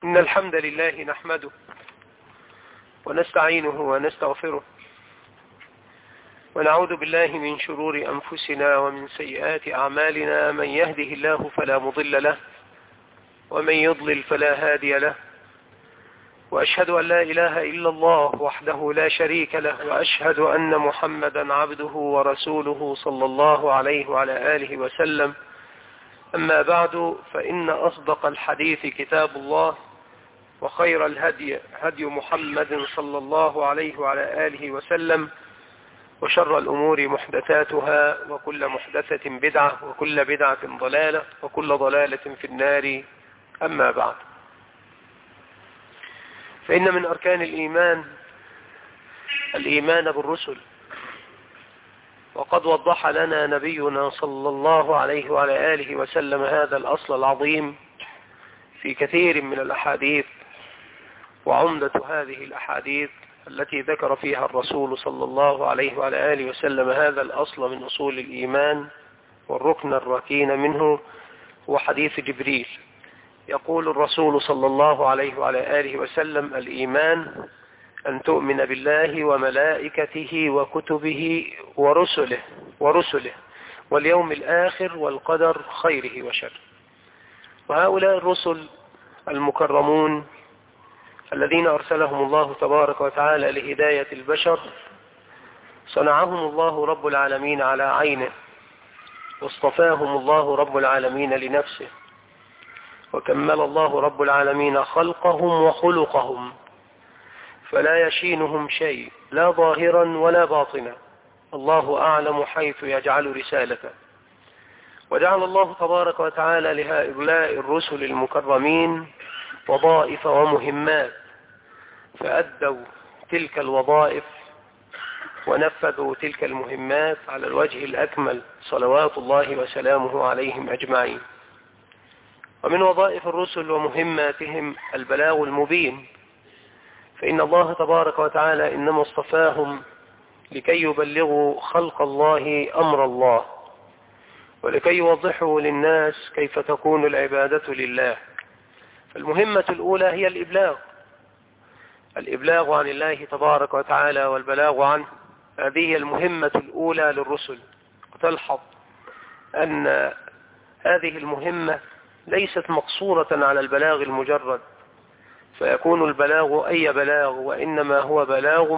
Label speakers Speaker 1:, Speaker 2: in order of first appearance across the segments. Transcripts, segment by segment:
Speaker 1: إن الحمد لله نحمده ونستعينه ونستغفره ونعوذ بالله من شرور أنفسنا ومن سيئات أعمالنا. من يهده الله فلا مضل له ومن يضلل فلا هادي له، وأشهد أن لا إله إلا الله وحده لا شريك له، وأشهد أن محمدا عبده ورسوله صلى الله عليه وعلى آله وسلم. أما بعد، فإن أصدق الحديث كتاب الله، وخير الهدي هدي محمد صلى الله عليه وعلى آله وسلم، وشر الأمور محدثاتها، وكل محدثة بدعة، وكل بدعة ضلالة، وكل ضلالة في النار. أما بعد، فإن من أركان الإيمان بالرسل، وقد وضح لنا نبينا صلى الله عليه وعلى آله وسلم هذا الأصل العظيم في كثير من الأحاديث. وعمدة هذه الأحاديث التي ذكر فيها الرسول صلى الله عليه وعلى آله وسلم هذا الأصل من أصول الإيمان والركن الركين منه هو حديث جبريل. يقول الرسول صلى الله عليه وعلى آله وسلم: الإيمان أن تؤمن بالله وملائكته وكتبه ورسله واليوم الآخر والقدر خيره وشره. وهؤلاء الرسل المكرمون الذين أرسلهم الله تبارك وتعالى لهداية البشر، صنعهم الله رب العالمين على عينه، واصطفاهم الله رب العالمين لنفسه، وكمل الله رب العالمين خلقهم وخلقهم، فلا يشينهم شيء لا ظاهرا ولا باطنا. الله أعلم حيث يجعل رسالته. وجعل الله تبارك وتعالى لهؤلاء الرسل المكرمين وظائف ومهمات، فأدوا تلك الوظائف ونفذوا تلك المهمات على الوجه الأكمل، صلوات الله وسلامه عليهم أجمعين. ومن وظائف الرسل ومهماتهم البلاغ المبين، فإن الله تبارك وتعالى إنما اصطفاهم لكي يبلغوا خلق الله أمر الله، ولكي يوضحوا للناس كيف تكون العبادة لله. فالمهمة الأولى هي الإبلاغ عن الله تبارك وتعالى والبلاغ عنه. هذه هي المهمة الأولى للرسل. وتلحظ أن هذه المهمة ليست مقصورة على البلاغ المجرد، فيكون البلاغ أي بلاغ، وإنما هو بلاغ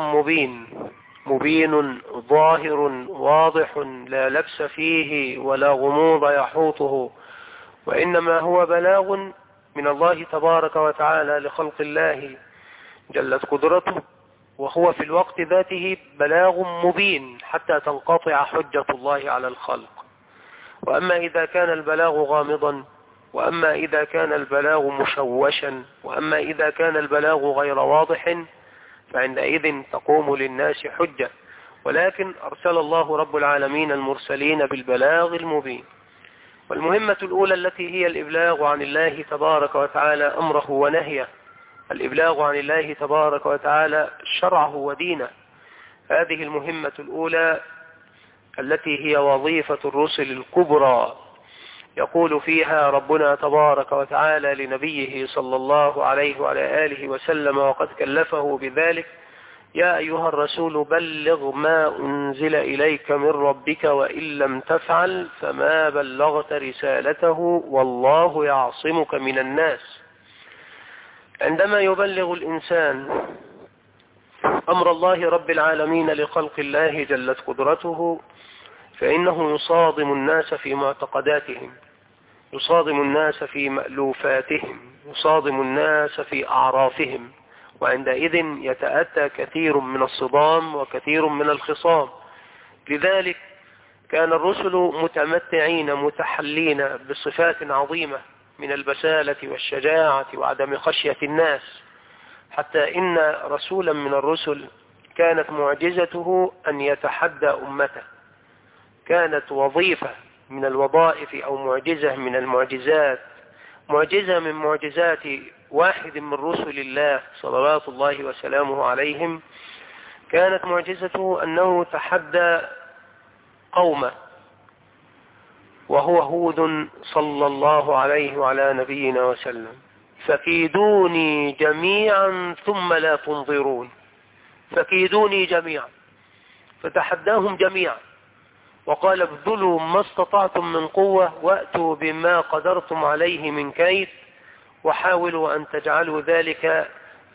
Speaker 1: مبين ظاهر واضح، لا لبس فيه ولا غموض يحوطه، وإنما هو بلاغ من الله تبارك وتعالى لخلق الله جلت قدرته، وهو في الوقت ذاته بلاغ مبين حتى تنقطع حجة الله على الخلق. وأما إذا كان البلاغ غامضا، وأما إذا كان البلاغ مشوشا، وأما إذا كان البلاغ غير واضح، فعندئذ تقوم للناس حجة. ولكن أرسل الله رب العالمين المرسلين بالبلاغ المبين. والمهمة الأولى التي هي الإبلاغ عن الله تبارك وتعالى أمره ونهيه، الإبلاغ عن الله تبارك وتعالى شرعه ودينه. هذه المهمة الأولى التي هي وظيفة الرسل الكبرى. يقول فيها ربنا تبارك وتعالى لنبيه صلى الله عليه وعلى آله وسلم وقد كلفه بذلك: يا أيها الرسول بلغ ما أنزل إليك من ربك وإن لم تفعل فما بلغت رسالته والله يعصمك من الناس. عندما يبلغ الإنسان أمر الله رب العالمين لخلق الله جلت قدرته، فإنه يصادم الناس في معتقداتهم، يصادم الناس في مألوفاتهم، يصادم الناس في أعرافهم، وعندئذ يتأتى كثير من الصدام وكثير من الخصام. لذلك كان الرسل متمتعين متحلين بصفات عظيمة من البسالة والشجاعة وعدم خشية الناس، حتى إن رسولا من الرسل كانت معجزته أن يتحدى أمته. كانت وظيفة من الوظائف أو معجزة من المعجزات، معجزة من معجزات واحد من رسل الله صلوات الله وسلامه عليهم، كانت معجزته أنه تحدى قومه، وهو هود صلى الله عليه وعلى نبينا وسلم. فكيدوني جميعا ثم لا تنظرون. فكيدوني جميعا، فتحداهم جميعا وقال ابذلوا ما استطعتم من قوة وأتوا بما قدرتم عليه من كيد وحاولوا أن تجعلوا ذلك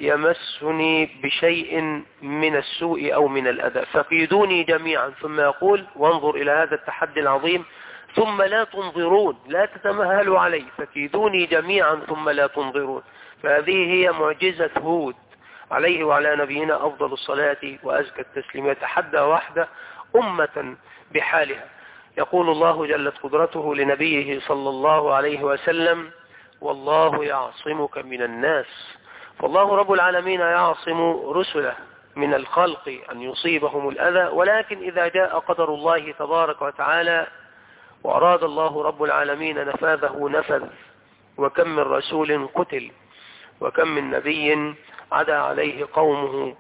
Speaker 1: يمسني بشيء من السوء أو من الأذى. فكيدوني جميعا، ثم يقول وانظر إلى هذا التحدي العظيم، ثم لا تنظرون، لا تتمهلوا علي، فكيدوني جميعا ثم لا تنظرون. فهذه هي معجزة هود عليه وعلى نبينا أفضل الصلاة وأزكى التسليم. يتحدى وحده أمة بحالها. يقول الله جلت قدرته لنبيه صلى الله عليه وسلم والله يعصمك من الناس. فالله رب العالمين يعصم رسله من الخلق أن يصيبهم الأذى، ولكن إذا جاء قدر الله تبارك وتعالى وأراد الله رب العالمين نفاذه نفذ. وكم من رسول قتل، وكم من نبي عدا عليه قومه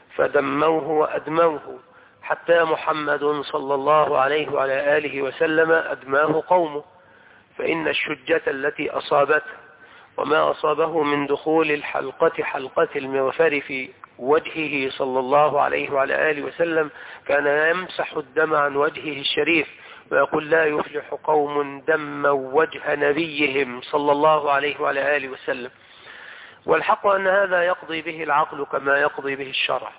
Speaker 1: فدموه وأدموه، حتى محمد صلى الله عليه وعلى آله وسلم أدماه قومه. فإن الشجة التي أصابته وما أصابه من دخول الحلقة حلقة المغفر في وجهه صلى الله عليه وعلى آله وسلم كان يمسح الدم عن وجهه الشريف ويقول لا يفلح قوم دموا وجه نبيهم صلى الله عليه وعلى آله وسلم. والحق أن هذا يقضي به العقل كما يقضي به الشرع،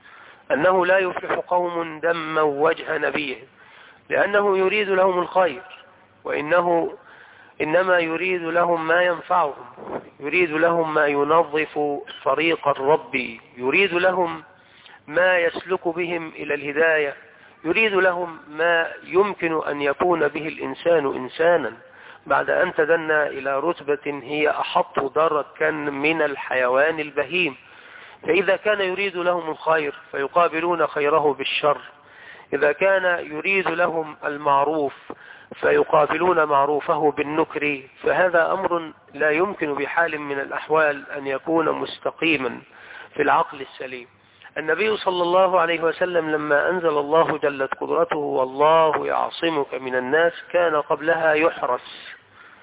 Speaker 1: أنه لا يفلح قوم دموا وجه نبيهم، لأنه يريد لهم الخير، وإنه إنما يريد لهم ما ينفعهم، يريد لهم ما ينظف طريق الرب، يريد لهم ما يسلك بهم إلى الهداية، يريد لهم ما يمكن أن يكون به الإنسان إنسانا بعد أن تدنى إلى رتبة هي أحط دركا من الحيوان البهيم. فإذا كان يريد لهم الخير فيقابلون خيره بالشر، إذا كان يريد لهم المعروف فيقابلون معروفه بالنكر، فهذا أمر لا يمكن بحال من الأحوال أن يكون مستقيما في العقل السليم. النبي صلى الله عليه وسلم لما أنزل الله جلت قدرته والله يعصمك من الناس كان قبلها يحرس.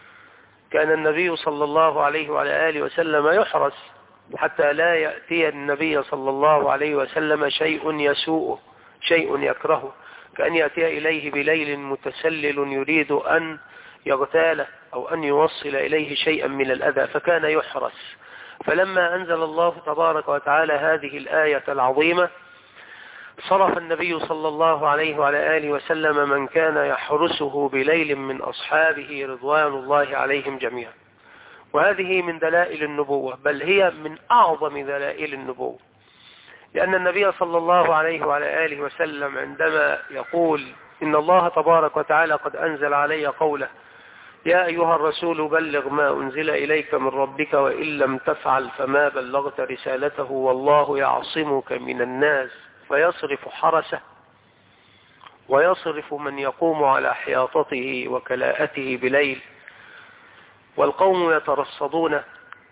Speaker 1: كان النبي صلى الله عليه وعلى آله وسلم يحرس حتى لا يأتي النبي صلى الله عليه وسلم شيء يسوءه، شيء يكرهه، كأن يأتي إليه بليل متسلل يريد أن يغتاله أو أن يوصل إليه شيئا من الأذى، فكان يحرس. فلما أنزل الله تبارك وتعالى هذه الآية العظيمة صرف النبي صلى الله عليه وعلى آله وسلم من كان يحرسه بليل من أصحابه رضوان الله عليهم جميعا. وهذه من دلائل النبوة، بل هي من أعظم دلائل النبوة، لأن النبي صلى الله عليه وعلى آله وسلم عندما يقول إن الله تبارك وتعالى قد أنزل علي قوله يا أيها الرسول بلغ ما أنزل إليك من ربك وإن لم تفعل فما بلغت رسالته والله يعصمك من الناس، فيصرف حرسه ويصرف من يقوم على حياطته وكلاءته بليل، والقوم يترصدون،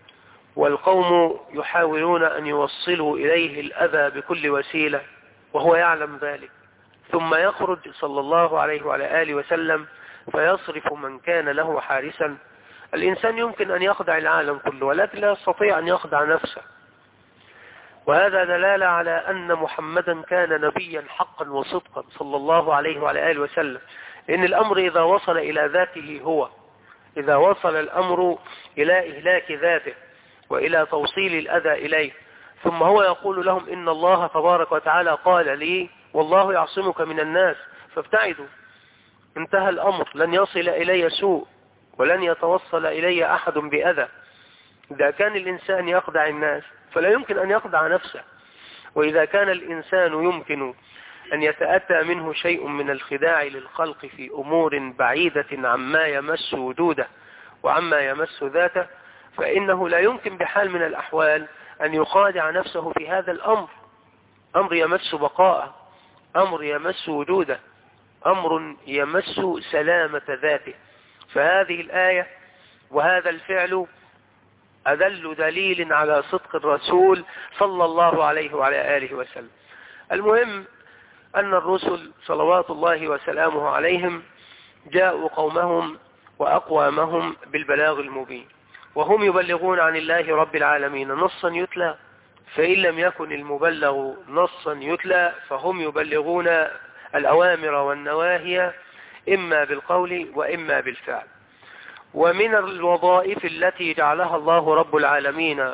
Speaker 1: والقوم يحاولون أن يوصلوا إليه الأذى بكل وسيلة وهو يعلم ذلك، ثم يخرج صلى الله عليه وعلى آله وسلم فيصرف من كان له حارسا. الإنسان يمكن أن يخدع العالم كله ولكن لا يستطيع أن يخدع نفسه، وهذا دلالة على أن محمدا كان نبيا حقا وصدقا صلى الله عليه وعلى آله وسلم. إن الأمر إذا وصل إلى ذاته هو، إذا وصل الأمر إلى إهلاك ذاته وإلى توصيل الأذى إليه، ثم هو يقول لهم إن الله تبارك وتعالى قال لي والله يعصمك من الناس فابتعدوا، انتهى الأمر، لن يصل إلي سوء ولن يتوصل إلي أحد بأذى. إذا كان الإنسان يخدع الناس فلا يمكن أن يخدع نفسه، وإذا كان الإنسان يمكن أن يتأتى منه شيء من الخداع للخلق في أمور بعيدة عما يمس وجوده وعما يمس ذاته، فإنه لا يمكن بحال من الأحوال أن يخادع نفسه في هذا الأمر. أمر يمس بقاءه، أمر يمس وجوده، أمر يمس سلامة ذاته. فهذه الآية وهذا الفعل أدل دليل على صدق الرسول صلى الله عليه وعلى آله وسلم. المهم أن الرسل صلوات الله وسلامه عليهم جاءوا قومهم وأقوامهم بالبلاغ المبين، وهم يبلغون عن الله رب العالمين نصا يتلى، فإن لم يكن المبلغ نصا يتلى فهم يبلغون الأوامر والنواهي إما بالقول وإما بالفعل. ومن الوظائف التي جعلها الله رب العالمين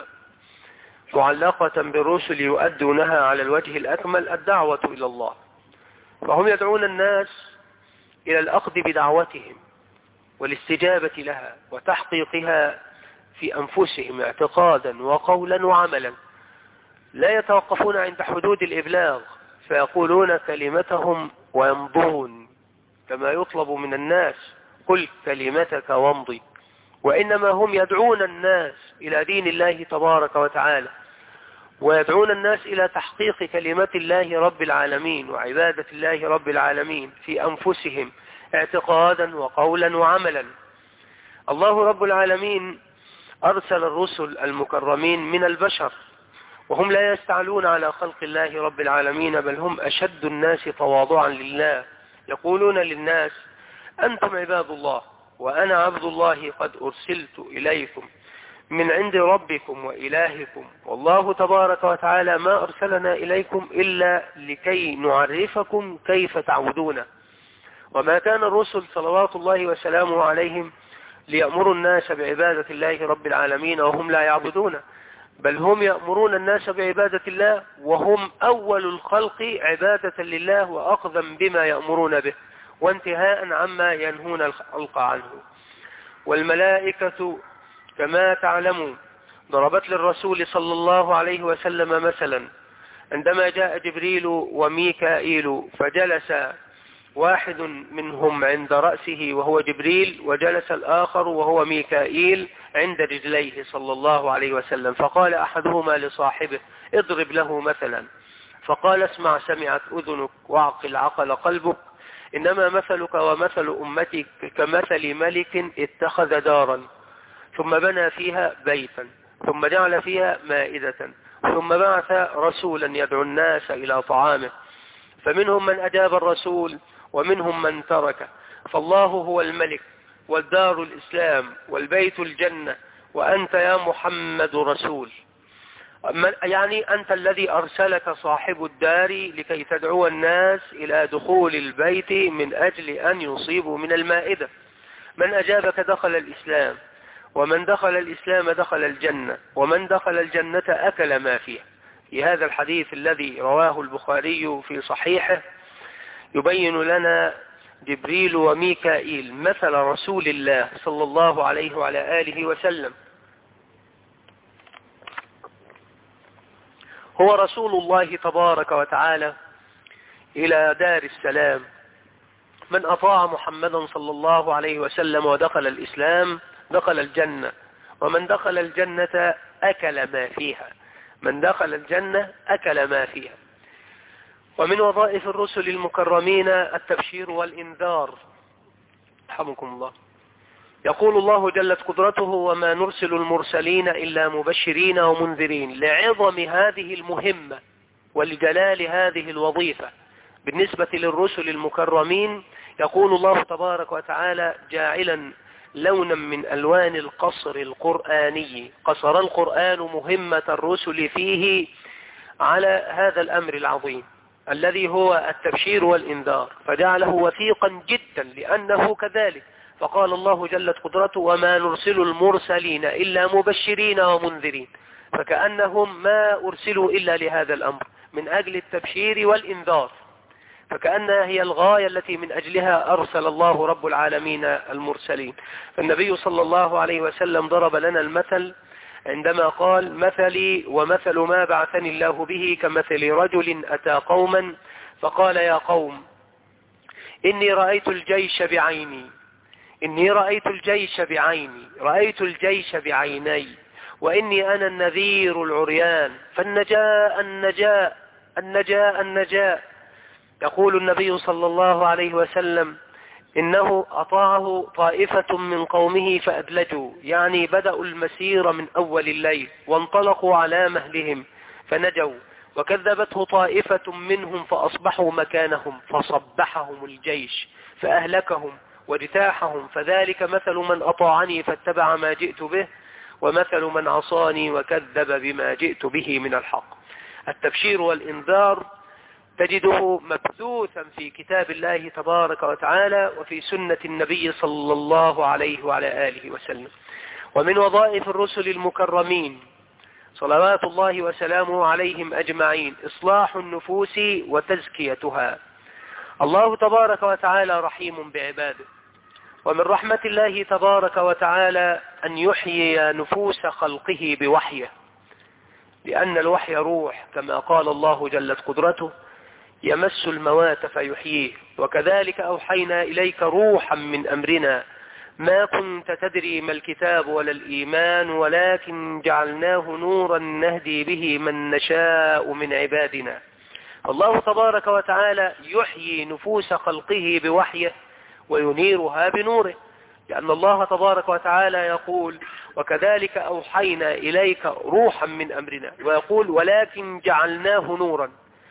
Speaker 1: معلقة بالرسل يؤدونها على الوجه الأكمل الدعوة إلى الله، فهم يدعون الناس إلى الأخذ بدعوتهم والاستجابة لها وتحقيقها في أنفسهم اعتقادا وقولا وعملا، لا يتوقفون عند حدود الإبلاغ فيقولون كلمتهم ويمضون كما يطلب من الناس قل كلمتك وامضي، وإنما هم يدعون الناس إلى دين الله تبارك وتعالى، ويدعون الناس إلى تحقيق كلمة الله رب العالمين وعبادة الله رب العالمين في أنفسهم اعتقادا وقولا وعملا. الله رب العالمين أرسل الرسل المكرمين من البشر، وهم لا يستعلون على خلق الله رب العالمين، بل هم أشد الناس تواضعا لله، يقولون للناس أنتم عباد الله وأنا عبد الله قد أرسلت إليكم من عند ربكم وإلهكم، والله تبارك وتعالى ما أرسلنا إليكم إلا لكي نعرفكم كيف تعبدون. وما كان الرسل صلوات الله وسلامه عليهم ليأمروا الناس بعبادة الله رب العالمين وهم لا يعبدون، بل هم يأمرون الناس بعبادة الله وهم أول الخلق عبادة لله وأخذا بما يأمرون به وانتهاء عما ينهون الخلق عنه. والملائكة كما تعلمون ضربت للرسول صلى الله عليه وسلم مثلا عندما جاء جبريل وميكائيل، فجلس واحد منهم عند رأسه وهو جبريل، وجلس الآخر وهو ميكائيل عند رجليه صلى الله عليه وسلم، فقال أحدهما لصاحبه اضرب له مثلا، فقال اسمع سمعت أذنك واعقل عقل قلبك، إنما مثلك ومثل أمتك كمثل ملك اتخذ دارا ثم بنى فيها بيتا ثم جعل فيها مائدة ثم بعث رسولا يدعو الناس إلى طعامه، فمنهم من أجاب الرسول ومنهم من تركه، فالله هو الملك والدار الإسلام والبيت الجنة، وأنت يا محمد رسول، يعني أنت الذي أرسلك صاحب الدار لكي تدعو الناس إلى دخول البيت من أجل أن يصيبوا من المائدة. من أجابك دخل الإسلام، ومن دخل الإسلام دخل الجنة، ومن دخل الجنة أكل ما فيها. في هذا الحديث الذي رواه البخاري في صحيحه يبين لنا جبريل وميكائيل مثل رسول الله صلى الله عليه وعلى آله وسلم. هو رسول الله تبارك وتعالى إلى دار السلام. من أطاع محمدا صلى الله عليه وسلم ودخل الإسلام دخل الجنة، ومن دخل الجنة أكل ما فيها، من دخل الجنة أكل ما فيها. ومن وظائف الرسل المكرمين التبشير والإنذار، رحمكم الله. يقول الله جلت قدرته وما نرسل المرسلين إلا مبشرين ومنذرين، لعظم هذه المهمة ولجلال هذه الوظيفة بالنسبة للرسل المكرمين. يقول الله تبارك وتعالى جاعلا لونا من ألوان القصر القرآني، قصر القرآن مهمة الرسل فيه على هذا الأمر العظيم الذي هو التبشير والإنذار، فجعله وثيقا جدا لأنه كذلك. فقال الله جلت قدرته وما نرسل المرسلين إلا مبشرين ومنذرين، فكأنهم ما أرسلوا إلا لهذا الأمر من أجل التبشير والإنذار، فكأنها هي الغاية التي من أجلها أرسل الله رب العالمين المرسلين. فالنبي صلى الله عليه وسلم ضرب لنا المثل عندما قال مثلي ومثل ما بعثني الله به كمثل رجل أتى قوما فقال يا قوم إني رأيت الجيش بعيني، إني رأيت الجيش بعيني، رأيت الجيش بعيني، وإني أنا النذير العريان، فالنجاء النجاء النجاء النجاء. يقول النبي صلى الله عليه وسلم إنه أطاعه طائفة من قومه فأدلجوا، يعني بدأوا المسير من أول الليل وانطلقوا على مهلهم فنجوا، وكذبته طائفة منهم فأصبحوا مكانهم فصبحهم الجيش فأهلكهم واجتاحهم، فذلك مثل من أطاعني فاتبع ما جئت به، ومثل من عصاني وكذب بما جئت به من الحق. التبشير والإنذار تجده مبثوثا في كتاب الله تبارك وتعالى وفي سنة النبي صلى الله عليه وعلى آله وسلم. ومن وظائف الرسل المكرمين صلوات الله وسلامه عليهم أجمعين إصلاح النفوس وتزكيتها. الله تبارك وتعالى رحيم بعباده، ومن رحمة الله تبارك وتعالى أن يحيي نفوس خلقه بوحيه، لأن الوحي روح كما قال الله جلت قدرته يمس الموات فيحييه. وكذلك أوحينا إليك روحا من أمرنا ما كنت تدري ما الكتاب ولا الإيمان ولكن جعلناه نورا نهدي به من نشاء من عبادنا. الله تبارك وتعالى يحيي نفوس خلقه بوحيه وينيرها بنوره، لأن الله تبارك وتعالى يقول وكذلك أوحينا إليك روحا من أمرنا، ويقول ولكن جعلناه نورا،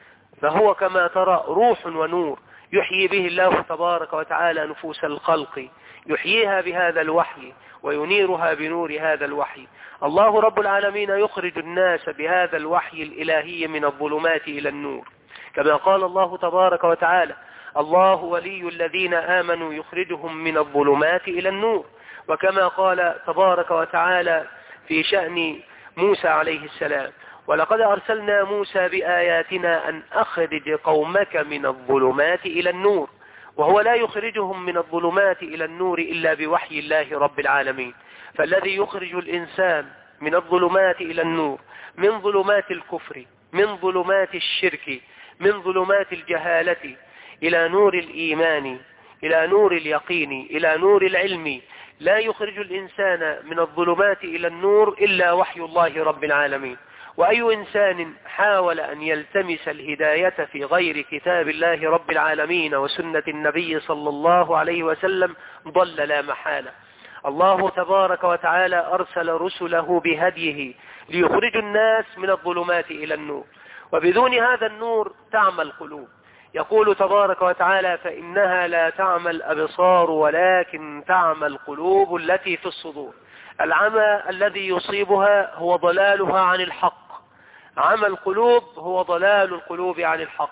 Speaker 1: فهو كما ترى روح ونور يحيي به الله تبارك وتعالى نفوس الخلق، يحييها بهذا الوحي وينيرها بنور هذا الوحي. الله رب العالمين يخرج الناس بهذا الوحي الإلهي من الظلمات إلى النور، كما قال الله تبارك وتعالى الله ولي الذين آمنوا يخرجهم من الظلمات إلى النور. وكما قال تبارك وتعالى في شأن موسى عليه السلام ولقد أرسلنا موسى بآياتنا أن أخرج قومك من الظلمات إلى النور، وهو لا يخرجهم من الظلمات إلى النور إلا بوحي الله رب العالمين. فالذي يخرج الإنسان من الظلمات إلى النور، من ظلمات الكفر، من ظلمات الشرك، من ظلمات الجهالة إلى نور الإيمان، إلى نور اليقين، إلى نور العلم، لا يخرج الإنسان من الظلمات إلى النور إلا وحي الله رب العالمين. وأي إنسان حاول أن يلتمس الهداية في غير كتاب الله رب العالمين وسنة النبي صلى الله عليه وسلم ضل لا محالة. الله تبارك وتعالى أرسل رسله بهديه ليخرج الناس من الظلمات إلى النور، وبدون هذا النور تعمى القلوب. يقول تبارك وتعالى فإنها لا تعمى الأبصار ولكن تعمى القلوب التي في الصدور. العمى الذي يصيبها هو ضلالها عن الحق، عمى القلوب هو ضلال القلوب عن الحق،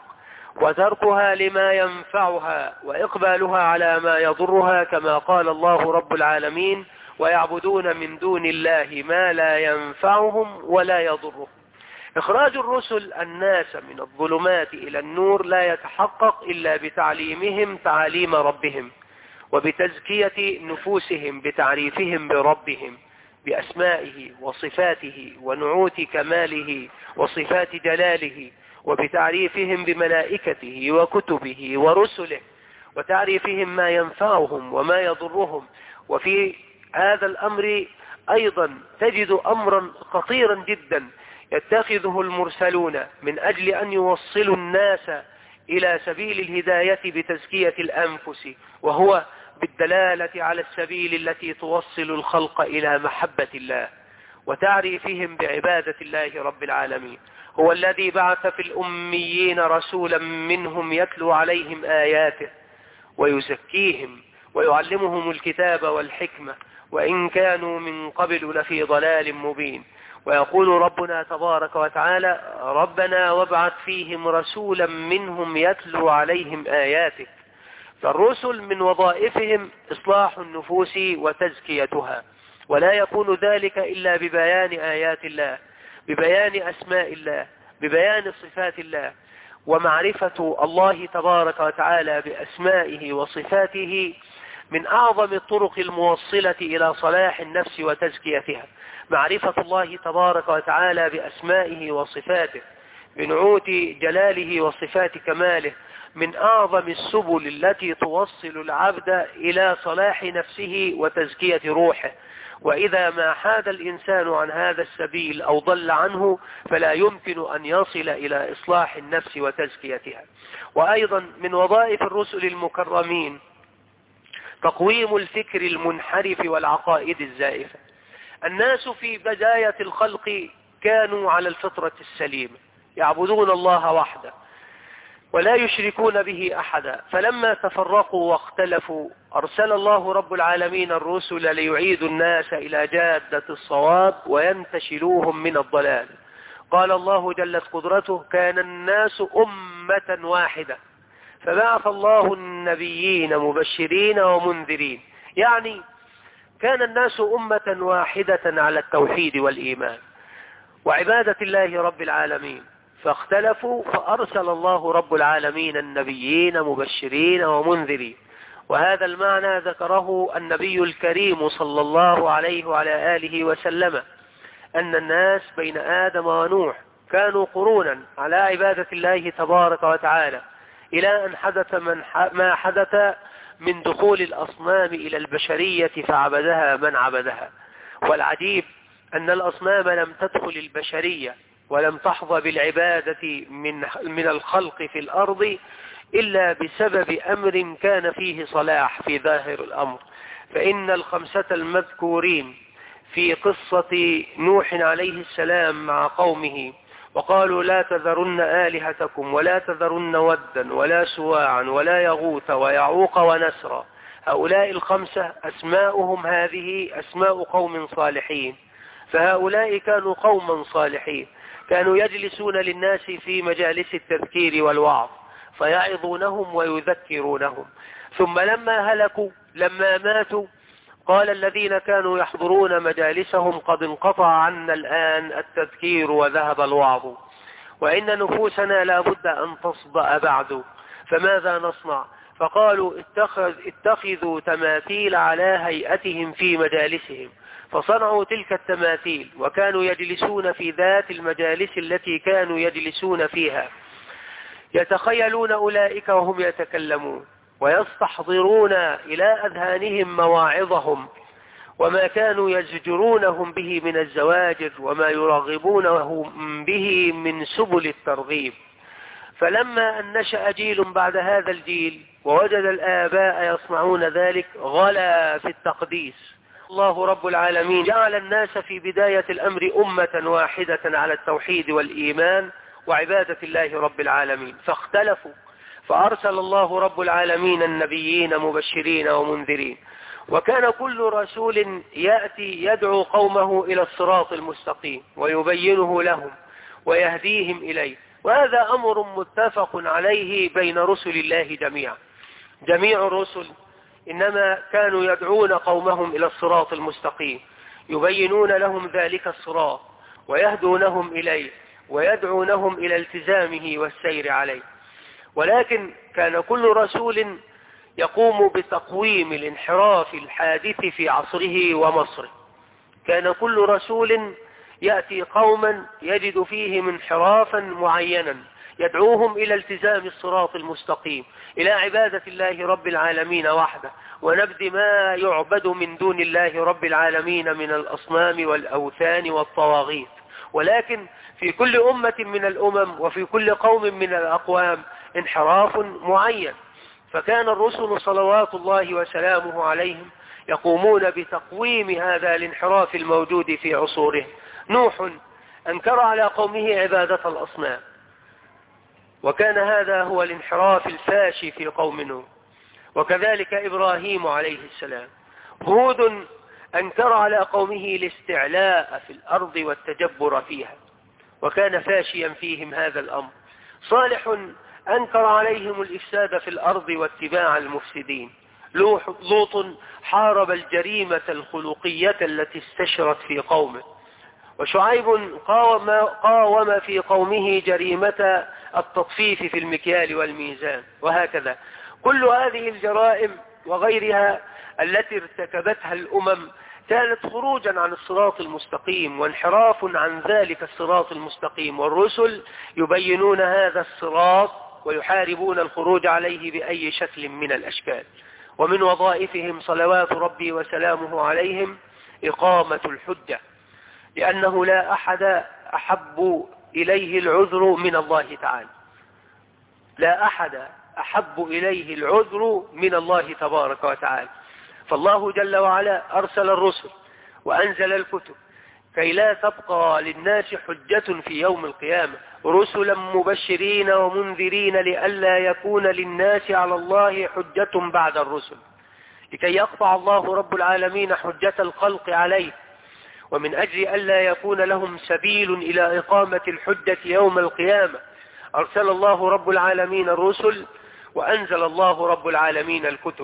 Speaker 1: وتركها لما ينفعها وإقبالها على ما يضرها، كما قال الله رب العالمين ويعبدون من دون الله ما لا ينفعهم ولا يضرهم. إخراج الرسل الناس من الظلمات إلى النور لا يتحقق إلا بتعليمهم تعاليم ربهم، وبتزكية نفوسهم بتعريفهم بربهم بأسمائه وصفاته ونعوت كماله وصفات جلاله، وبتعريفهم بملائكته وكتبه ورسله، وتعريفهم ما ينفعهم وما يضرهم. وفي هذا الأمر أيضا تجد أمرا خطيرا جدا يتخذه المرسلون من أجل أن يوصلوا الناس إلى سبيل الهداية بتزكية الأنفس، وهو بالدلالة على السبيل التي توصل الخلق إلى محبة الله وتعريفهم بعبادة الله رب العالمين. هو الذي بعث في الأميين رسولا منهم يتلو عليهم آياته ويزكيهم ويعلمهم الكتاب والحكمة وإن كانوا من قبل لفي ضلال مبين. ويقول ربنا تبارك وتعالى ربنا وابعث فيهم رسولا منهم يتلو عليهم آياتك. فالرسل من وظائفهم إصلاح النفوس وتزكيتها، ولا يكون ذلك إلا ببيان آيات الله، ببيان أسماء الله، ببيان صفات الله، ومعرفة الله تبارك وتعالى بأسمائه وصفاته من أعظم الطرق الموصلة إلى صلاح النفس وتزكيتها. معرفة الله تبارك وتعالى بأسمائه وصفاته بنعوت جلاله وصفات كماله من أعظم السبل التي توصل العبد إلى صلاح نفسه وتزكية روحه. وإذا ما حاد الإنسان عن هذا السبيل أو ضل عنه فلا يمكن أن يصل إلى إصلاح النفس وتزكيتها. وأيضا من وظائف الرسل المكرمين تقويم الفكر المنحرف والعقائد الزائفة. الناس في بداية الخلق كانوا على الفطرة السليمة، يعبدون الله وحده، ولا يشركون به أحدا. فلما تفرقوا واختلفوا أرسل الله رب العالمين الرسل ليعيدوا الناس إلى جادة الصواب وينتشلوهم من الضلال. قال الله جلت قدرته: كان الناس أمة واحدة فبعث الله النبيين مبشرين ومنذرين. يعني كان الناس أمة واحدة على التوحيد والإيمان وعبادة الله رب العالمين، فاختلفوا فأرسل الله رب العالمين النبيين مبشرين ومنذرين. وهذا المعنى ذكره النبي الكريم صلى الله عليه وعلى آله وسلم، أن الناس بين آدم ونوح كانوا قرونا على عبادة الله تبارك وتعالى، إلى أن حدث ما حدث من دخول الأصنام إلى البشرية فعبدها من عبدها. والعجيب أن الأصنام لم تدخل البشرية ولم تحظى بالعبادة من الخلق في الأرض إلا بسبب أمر كان فيه صلاح في ظاهر الأمر. فإن الخمسة المذكورين في قصة نوح عليه السلام مع قومه وقالوا: لا تذرن آلهتكم ولا تذرن ودا ولا سواعا ولا يغوث ويعوق ونسرا، هؤلاء الخمسة أسماؤهم هذه أسماء قوم صالحين. فهؤلاء كانوا قوما صالحين، كانوا يجلسون للناس في مجالس التذكير والوعظ فيعظونهم ويذكرونهم. ثم لما هلكوا لما ماتوا قال الذين كانوا يحضرون مجالسهم: قد انقطع عنا الآن التذكير وذهب الوعظ، وإن نفوسنا لا بد أن تصدأ بعد، فماذا نصنع؟ فقالوا: اتخذوا تماثيل على هيئتهم في مجالسهم، فصنعوا تلك التماثيل وكانوا يجلسون في ذات المجالس التي كانوا يجلسون فيها، يتخيلون أولئك وهم يتكلمون ويستحضرون إلى أذهانهم مواعظهم وما كانوا يزجرونهم به من الزواجر وما يرغبونهم به من سبل الترغيب. فلما أن نشأ جيل بعد هذا الجيل ووجد الآباء يصنعون ذلك غلا في التقديس. الله رب العالمين جعل الناس في بداية الأمر أمة واحدة على التوحيد والإيمان وعبادة الله رب العالمين، فاختلفوا فأرسل الله رب العالمين النبيين مبشرين ومنذرين. وكان كل رسول يأتي يدعو قومه إلى الصراط المستقيم ويبينه لهم ويهديهم إليه، وهذا أمر متفق عليه بين رسل الله جميعا. جميع الرسل إنما كانوا يدعون قومهم إلى الصراط المستقيم، يبينون لهم ذلك الصراط ويهدونهم إليه ويدعونهم إلى التزامه والسير عليه. ولكن كان كل رسول يقوم بتقويم الانحراف الحادث في عصره ومصره. كان كل رسول يأتي قوما يجد فيهم انحرافا معينا يدعوهم إلى التزام الصراط المستقيم، إلى عبادة الله رب العالمين وحده، ونبذ ما يعبد من دون الله رب العالمين من الأصنام والأوثان والطواغيت. ولكن في كل أمة من الأمم وفي كل قوم من الأقوام انحراف معين، فكان الرسل صلوات الله وسلامه عليهم يقومون بتقويم هذا الانحراف الموجود في عصورهم. نوح أنكر على قومه عبادة الأصنام، وكان هذا هو الانحراف الفاشي في قوم نوح. وكذلك إبراهيم عليه السلام. هود أنكر على قومه الاستعلاء في الأرض والتجبر فيها، وكان فاشيا فيهم هذا الأمر. صالح أنكر عليهم الإفساد في الأرض واتباع المفسدين. لوط حارب الجريمة الخلقية التي استشرت في قومه. وشعيب قاوم في قومه جريمة التطفيف في المكيال والميزان. وهكذا كل هذه الجرائم وغيرها التي ارتكبتها الأمم كانت خروجا عن الصراط المستقيم وانحراف عن ذلك الصراط المستقيم، والرسل يبينون هذا الصراط ويحاربون الخروج عليه بأي شكل من الأشكال. ومن وظائفهم صلوات ربي وسلامه عليهم إقامة الحجة، لأنه لا أحد أحب إليه العذر من الله تعالى، لا أحد أحب إليه العذر من الله تبارك وتعالى. فالله جل وعلا أرسل الرسل وأنزل الكتب كي لا تبقى للناس حجة في يوم القيامة، رسلا مبشرين ومنذرين لئلا يكون للناس على الله حجة بعد الرسل، لكي يقطع الله رب العالمين حجة الخلق عليه، ومن أجل ألا يكون لهم سبيل إلى إقامة الحجة يوم القيامة أرسل الله رب العالمين الرسل، وأنزل الله رب العالمين الكتب.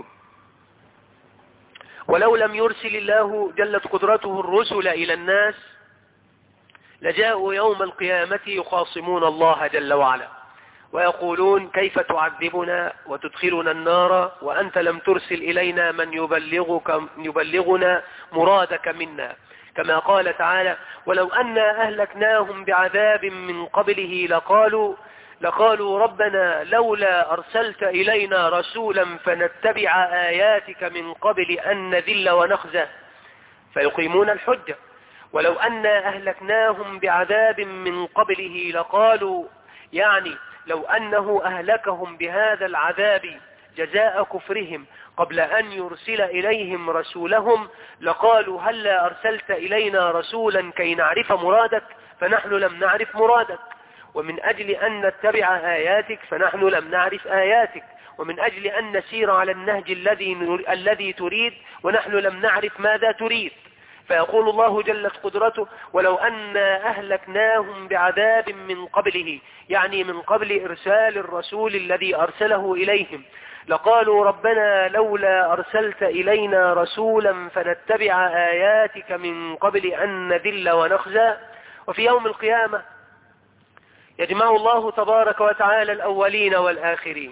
Speaker 1: ولو لم يرسل الله جلت قدرته الرسل إلى الناس لجاءوا يوم القيامة يخاصمون الله جل وعلا ويقولون كيف تعذبنا وتدخلنا النار وأنت لم ترسل إلينا من يبلغنا مرادك منا، كما قال تعالى: ولو أنا أهلكناهم بعذاب من قبله لقالوا ربنا لولا أرسلت إلينا رسولا فنتبع آياتك من قبل أن نذل ونخزى، فيقيمون الحجة. ولو أنا أهلكناهم بعذاب من قبله لقالوا، يعني لو أنه أهلكهم بهذا العذاب جزاء كفرهم قبل أن يرسل إليهم رسولهم لقالوا هلا أرسلت إلينا رسولا كي نعرف مرادك، فنحن لم نعرف مرادك، ومن أجل أن نتبع آياتك فنحن لم نعرف آياتك، ومن أجل أن نسير على النهج الذي تريد ونحن لم نعرف ماذا تريد. فيقول الله جلت قدرته: ولو أنا أهلكناهم بعذاب من قبله، يعني من قبل إرسال الرسول الذي أرسله إليهم، لقالوا ربنا لولا أرسلت إلينا رسولا فنتبع آياتك من قبل أن نذل ونخزى. وفي يوم القيامة يجمع الله تبارك وتعالى الأولين والآخرين،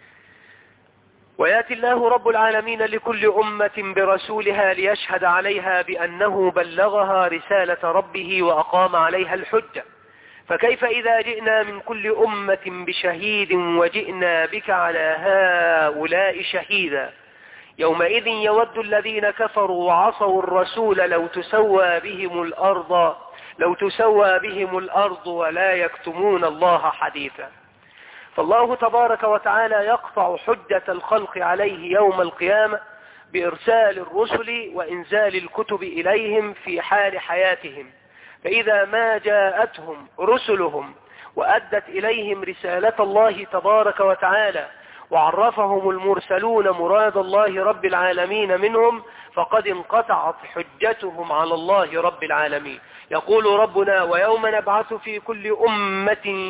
Speaker 1: ويأتي الله رب العالمين لكل أمة برسولها ليشهد عليها بأنه بلغها رسالة ربه وأقام عليها الحجة، فكيف إذا جئنا من كل أمة بشهيد وجئنا بك على هؤلاء شهيدا، يومئذ يود الذين كفروا وعصوا الرسول لو تسوى بهم الأرض ولا يكتمون الله حديثا. فالله تبارك وتعالى يقطع حجة الخلق عليه يوم القيامة بإرسال الرسل وإنزال الكتب إليهم في حال حياتهم، فإذا ما جاءتهم رسلهم وأدت إليهم رسالة الله تبارك وتعالى وعرفهم المرسلون مراد الله رب العالمين منهم فقد انقطعت حجتهم على الله رب العالمين. يقول ربنا: ويوم نبعث في كل أمة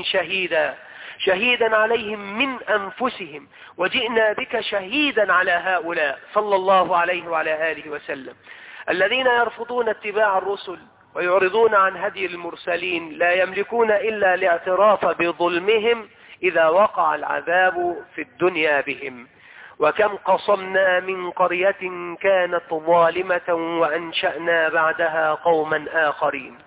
Speaker 1: شهيدا عليهم من أنفسهم وجئنا بك شهيدا على هؤلاء، صلى الله عليه وعلى آله وسلم. الذين يرفضون اتباع الرسل ويعرضون عن هدي المرسلين لا يملكون إلا الاعتراف بظلمهم إذا وقع العذاب في الدنيا بهم. وكم قصمنا من قرية كانت ظالمة وأنشأنا بعدها قوما آخرين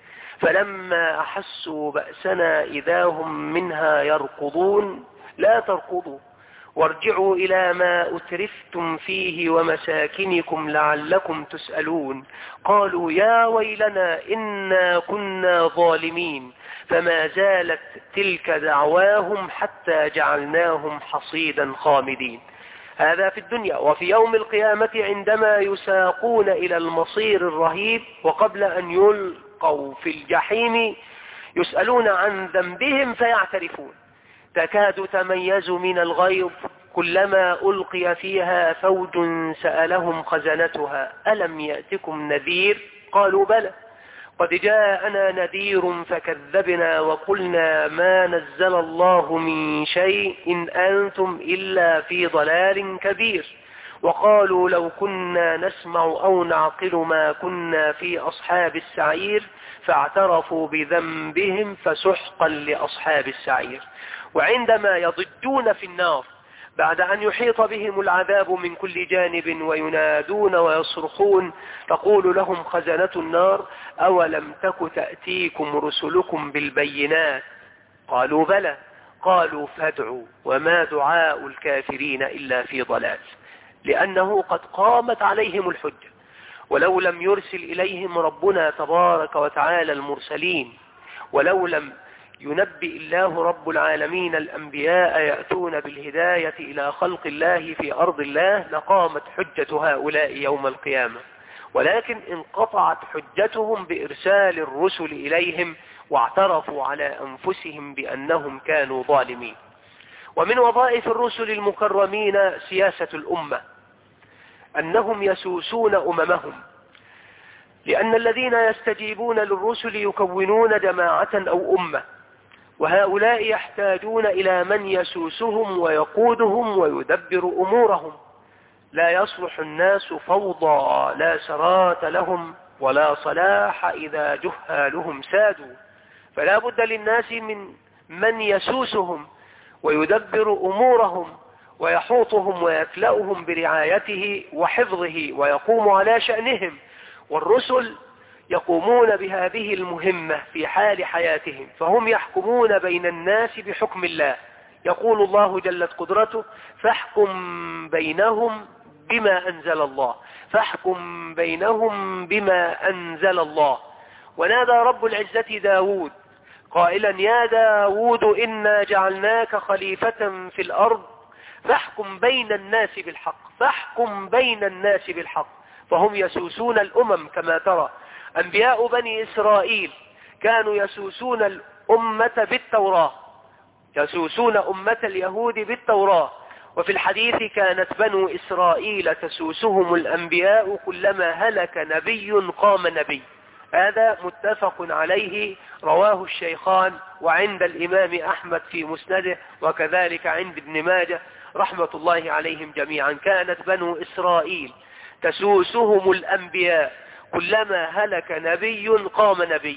Speaker 1: فلما أحسوا بأسنا إذا هم منها يركضون لا تركضوا وارجعوا إلى ما أترفتم فيه ومساكنكم لعلكم تسألون. قالوا يا ويلنا إنا كنا ظالمين فما زالت تلك دعواهم حتى جعلناهم حصيدا خامدين. هذا في الدنيا. وفي يوم القيامة عندما يساقون إلى المصير الرهيب وقبل أن يلقوا في الجحيم يسألون عن ذنبهم فيعترفون تكاد تميز من الغيظ كلما ألقي فيها فوج سألهم خزنتها ألم يأتكم نذير قالوا بلى قد جاءنا نذير فكذبنا وقلنا ما نزل الله من شيء إن أنتم إلا في ضلال كبير. وقالوا لو كنا نسمع أو نعقل ما كنا في أصحاب السعير فاعترفوا بذنبهم فسحقا لأصحاب السعير. وعندما يضجون في النار بعد أن يحيط بهم العذاب من كل جانب وينادون ويصرخون تقول لهم خزنة النار أولم تك تأتيكم رسلكم بالبينات قالوا بلى قالوا فادعوا وما دعاء الكافرين إلا في ضلال، لأنه قد قامت عليهم الحجة. ولو لم يرسل إليهم ربنا تبارك وتعالى المرسلين ولو لم ينبئ الله رب العالمين الأنبياء يأتون بالهداية إلى خلق الله في أرض الله لقامت حجة هؤلاء يوم القيامة. ولكن انقطعت حجتهم بإرسال الرسل إليهم، واعترفوا على أنفسهم بأنهم كانوا ظالمين. ومن وظائف الرسل المكرمين سياسة الأمة، أنهم يسوسون أممهم، لأن الذين يستجيبون للرسل يكونون جماعة أو أمة، وهؤلاء يحتاجون إلى من يسوسهم ويقودهم ويدبر أمورهم. لا يصلح الناس فوضى، لا سرات لهم ولا صلاح إذا جهالهم سادوا. فلا بد للناس من يسوسهم ويدبر أمورهم ويحوطهم ويكلأهم برعايته وحفظه ويقوم على شأنهم. والرسل يقومون بهذه المهمة في حال حياتهم، فهم يحكمون بين الناس بحكم الله. يقول الله جلت قدرته: فاحكم بينهم بما أنزل الله، فاحكم بينهم بما أنزل الله. ونادى رب العزة داود قائلا: يا داود إنا جعلناك خليفة في الأرض فاحكم بين الناس بالحق، فاحكم بين الناس بالحق. فهم يسوسون الأمم كما ترى. أنبياء بني إسرائيل كانوا يسوسون الأمة بالتوراة، يسوسون أمة اليهود بالتوراة. وفي الحديث: كانت بنو إسرائيل تسوسهم الأنبياء كلما هلك نبي قام نبي. هذا متفق عليه، رواه الشيخان وعند الإمام أحمد في مسنده، وكذلك عند ابن ماجه رحمة الله عليهم جميعا. كانت بنو إسرائيل تسوسهم الأنبياء كلما هلك نبي قام نبي.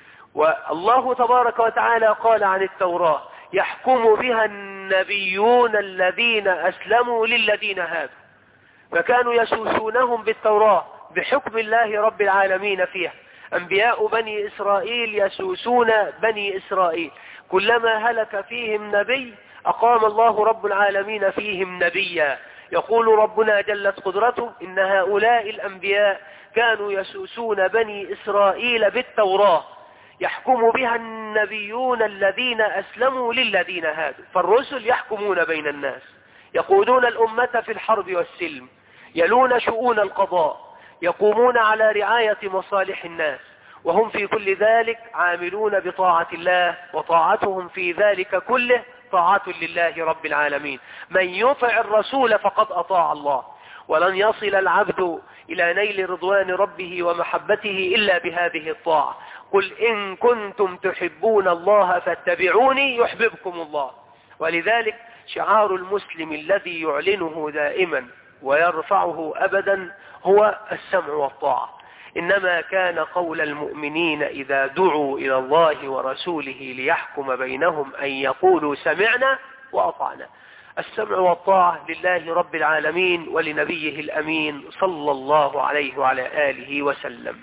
Speaker 1: والله تبارك وتعالى قال عن التوراة: يحكم بها النبيون الذين أسلموا للذين هادوا. فكانوا يسوسونهم بالتوراة بحكم الله رب العالمين فيها. أنبياء بني إسرائيل يسوسون بني إسرائيل، كلما هلك فيهم نبي أقام الله رب العالمين فيهم نبيا. يقول ربنا جلت قدرته: إن هؤلاء الأنبياء كانوا يسوسون بني إسرائيل بالتوراة يحكم بها النبيون الذين أسلموا للذين هادوا. فالرسل يحكمون بين الناس، يقودون الأمة في الحرب والسلم، يلون شؤون القضاء، يقومون على رعاية مصالح الناس، وهم في كل ذلك عاملون بطاعة الله، وطاعتهم في ذلك كله طاعة لله رب العالمين. من يطع الرسول فقد أطاع الله، ولن يصل العبد إلى نيل رضوان ربه ومحبته إلا بهذه الطاعة. قل إن كنتم تحبون الله فاتبعوني يحببكم الله. ولذلك شعار المسلم الذي يعلنه دائما ويرفعه أبدا هو السمع والطاعة. إنما كان قول المؤمنين إذا دعوا إلى الله ورسوله ليحكم بينهم أن يقولوا سمعنا وأطعنا. السمع والطاعة لله رب العالمين ولنبيه الأمين صلى الله عليه وعلى آله وسلم.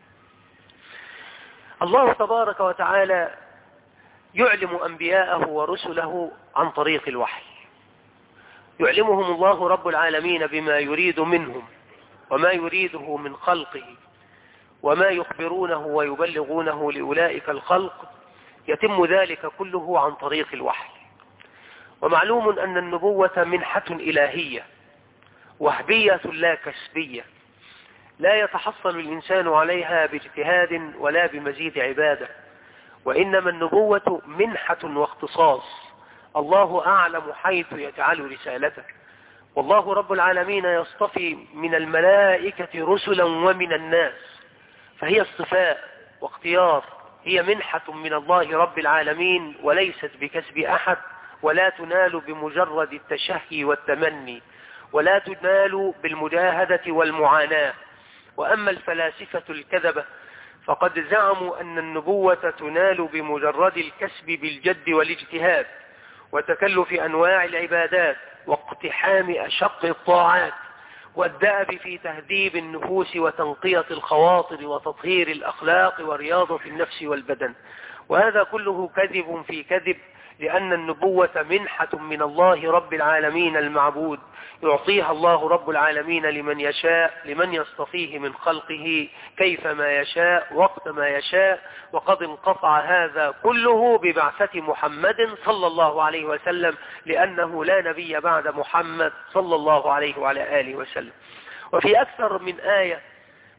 Speaker 1: الله تبارك وتعالى يعلم أنبياءه ورسله عن طريق الوحي، يعلمهم الله رب العالمين بما يريد منهم وما يريده من خلقه، وما يخبرونه ويبلغونه لأولئك الخلق يتم ذلك كله عن طريق الوحي. ومعلوم أن النبوة منحة إلهية وهبية لا كسبية، لا يتحصل الإنسان عليها باجتهاد ولا بمزيد عبادة، وإنما النبوة منحة واختصاص. الله أعلم حيث يجعل رسالته، والله رب العالمين يصطفي من الملائكة رسلا ومن الناس، فهي اصطفاء واختيار، هي منحة من الله رب العالمين وليست بكسب أحد، ولا تنال بمجرد التشهي والتمني، ولا تنال بالمجاهدة والمعاناة. وأما الفلاسفة الكذبة فقد زعموا أن النبوة تنال بمجرد الكسب بالجد والاجتهاد وتكلف أنواع العبادات واقتحام أشق الطاعات والدأب في تهذيب النفوس وتنقية الخواطر وتطهير الأخلاق ورياضة النفس والبدن. وهذا كله كذب في كذب، لأن النبوة منحة من الله رب العالمين المعبود، يعطيها الله رب العالمين لمن يشاء، لمن يصطفيه من خلقه كيفما يشاء وقت ما يشاء. وقد انقطع هذا كله ببعثة محمد صلى الله عليه وسلم، لأنه لا نبي بعد محمد صلى الله عليه وعلى آله وسلم. وفي أكثر من آية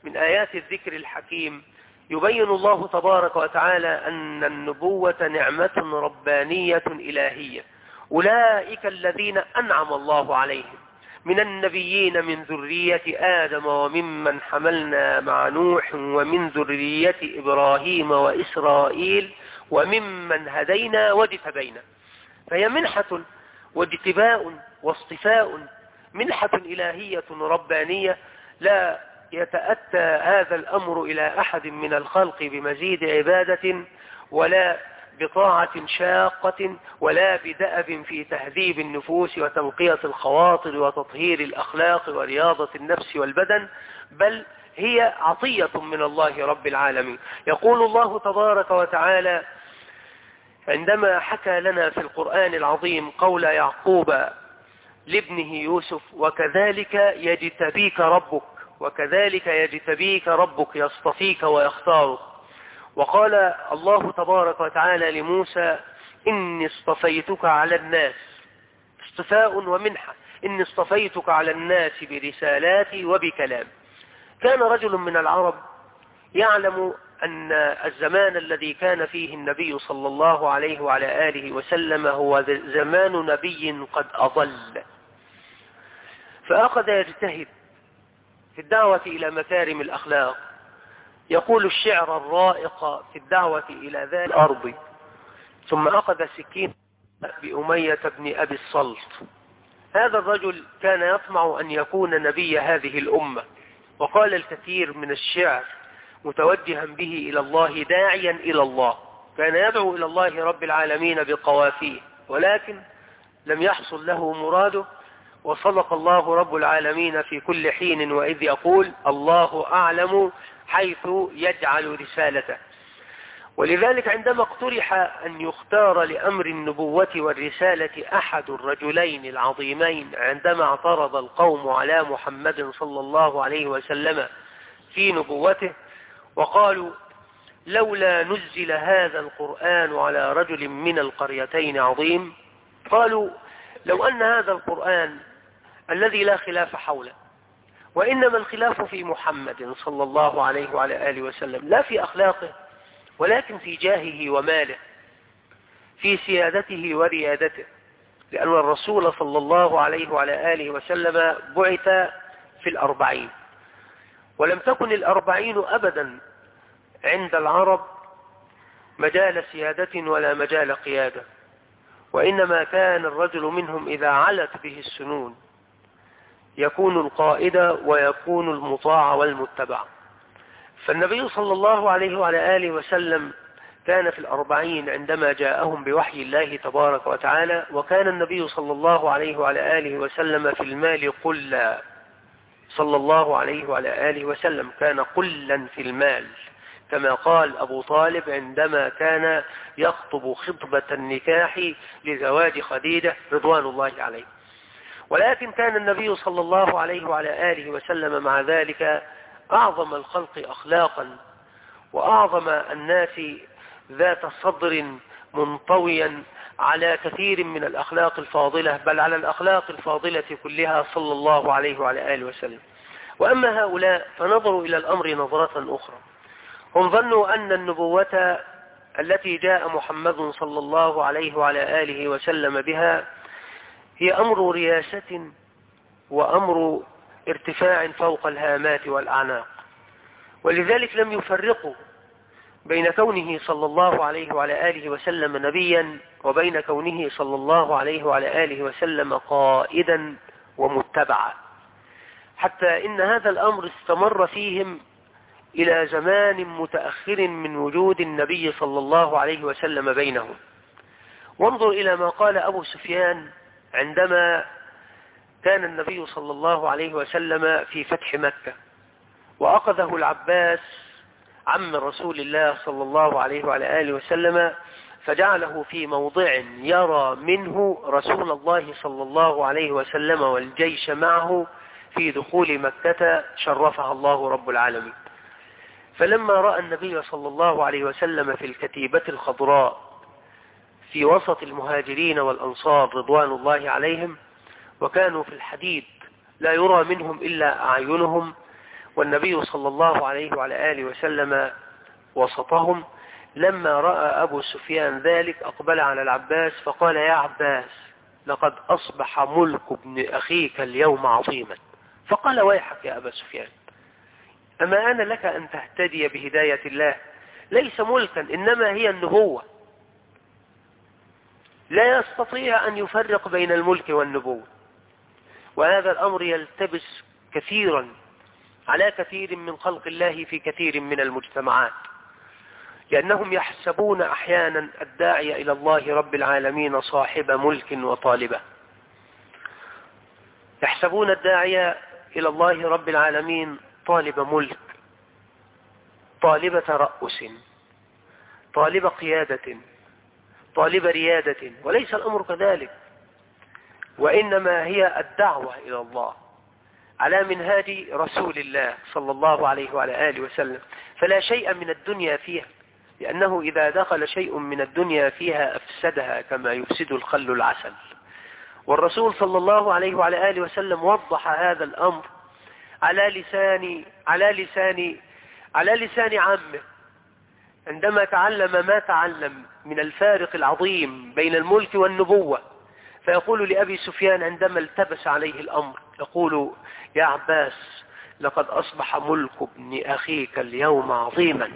Speaker 1: من آيات الذكر الحكيم يبين الله تبارك وتعالى أن النبوة نعمة ربانية إلهية. أولئك الذين أنعم الله عليهم من النبيين من ذرية آدم وممن حملنا مع نوح ومن ذرية إبراهيم وإسرائيل وممن هدينا واجتبينا. فهي منحة واجتباء واصطفاء، منحة إلهية ربانية، لا يتأتى هذا الأمر إلى أحد من الخلق بمزيد عبادة ولا بطاعة شاقة ولا بدأب في تهذيب النفوس وتنقية الخواطر وتطهير الأخلاق ورياضة النفس والبدن، بل هي عطية من الله رب العالمين. يقول الله تبارك وتعالى عندما حكى لنا في القرآن العظيم قول يعقوب لابنه يوسف: وكذلك يجتبيك ربك، وكذلك يجتبيك ربك يصطفيك ويختارك. وقال الله تبارك وتعالى لموسى: إني اصطفيتك على الناس، اصطفاء ومنحة، إني اصطفيتك على الناس برسالاتي وبكلام. كان رجل من العرب يعلم أن الزمان الذي كان فيه النبي صلى الله عليه وعلى آله وسلم هو زمان نبي قد أضل، فأخذ يجتهد في الدعوة إلى مكارم الأخلاق، يقول الشعر الرائق في الدعوة إلى ذات الأرض، ثم أخذ سكين بأمية بن أبي الصلت. هذا الرجل كان يطمع أن يكون نبي هذه الأمة، وقال الكثير من الشعر متوجها به إلى الله داعيا إلى الله، كان يدعو إلى الله رب العالمين بقوافيه، ولكن لم يحصل له مراده. وصدق الله رب العالمين في كل حين وإذ يقول: الله أعلم حيث يجعل رسالته. ولذلك عندما اقترح أن يختار لأمر النبوة والرسالة أحد الرجلين العظيمين، عندما اعترض القوم على محمد صلى الله عليه وسلم في نبوته وقالوا: لولا نزل هذا القرآن على رجل من القريتين عظيم، قالوا: لو أن هذا القرآن الذي لا خلاف حوله، وإنما الخلاف في محمد صلى الله عليه وعلى آله وسلم، لا في أخلاقه ولكن في جاهه وماله، في سيادته وريادته، لأن الرسول صلى الله عليه وعلى آله وسلم بعث في 40، ولم تكن 40 أبدا عند العرب مجال سيادة ولا مجال قيادة، وإنما كان الرجل منهم إذا علت به السنون يكون القائد ويكون المطاع والمتبع. فالنبي صلى الله عليه وعلى آله وسلم كان في 40 عندما جاءهم بوحي الله تبارك وتعالى، وكان النبي صلى الله عليه وعلى آله وسلم في المال قلا، صلى الله عليه وعلى آله وسلم كان قلا في المال، كما قال أبو طالب عندما كان يخطب خطبة النكاح لزواج خديجة رضوان الله عليه. ولكن كان النبي صلى الله عليه وعلى آله وسلم مع ذلك أعظم الخلق أخلاقا، وأعظم الناس ذات صدر منطويا على كثير من الأخلاق الفاضلة، بل على الأخلاق الفاضلة كلها صلى الله عليه وعلى آله وسلم. وأما هؤلاء فنظروا إلى الأمر نظرة أخرى، هم ظنوا أن النبوة التي جاء محمد صلى الله عليه وعلى آله وسلم بها هي أمر رياسة وأمر ارتفاع فوق الهامات والأعناق، ولذلك لم يفرقوا بين كونه صلى الله عليه وعلى آله وسلم نبيا وبين كونه صلى الله عليه وعلى آله وسلم قائدا ومتبعا، حتى إن هذا الأمر استمر فيهم إلى زمان متأخر من وجود النبي صلى الله عليه وسلم بينهم. وانظر إلى ما قال أبو سفيان عندما كان النبي صلى الله عليه وسلم في فتح مكة، وأخذه العباس عم رسول الله صلى الله عليه وعلى آله وسلم فجعله في موضع يرى منه رسول الله صلى الله عليه وسلم والجيش معه في دخول مكة شرفها الله رب العالمين. فلما رأى النبي صلى الله عليه وسلم في الكتيبة الخضراء في وسط المهاجرين والأنصار رضوان الله عليهم، وكانوا في الحديد لا يرى منهم إلا أعينهم، والنبي صلى الله عليه وعلى آله وسلم وسطهم. لما رأى أبو سفيان ذلك أقبل على العباس فقال: يا عباس، لقد أصبح ملك ابن أخيك اليوم عظيما. فقال: ويحك يا أبا سفيان، أما أنا لك أن تهتدي بهداية الله؟ ليس ملكا، إنما هي النبوة. لا يستطيع أن يفرق بين الملك والنبوة، وهذا الأمر يلتبس كثيرا على كثير من خلق الله في كثير من المجتمعات، لأنهم يحسبون أحيانا الداعي إلى الله رب العالمين صاحب ملك وطالبة، يحسبون الداعي إلى الله رب العالمين طالب ملك، طالب ترأس، طالب قيادة، طالب ريادة، وليس الأمر كذلك، وإنما هي الدعوة إلى الله على منهاج رسول الله صلى الله عليه وعلى آله وسلم. فلا شيء من الدنيا فيها، لأنه إذا دخل شيء من الدنيا فيها أفسدها كما يفسد الخل العسل. والرسول صلى الله عليه وعلى آله وسلم وضح هذا الأمر على لسان عامه عندما تعلم ما تعلم من الفارق العظيم بين الملك والنبوة. فيقول لأبي سفيان عندما التبس عليه الأمر، يقول: يا عباس، لقد أصبح ملك ابن أخيك اليوم عظيما.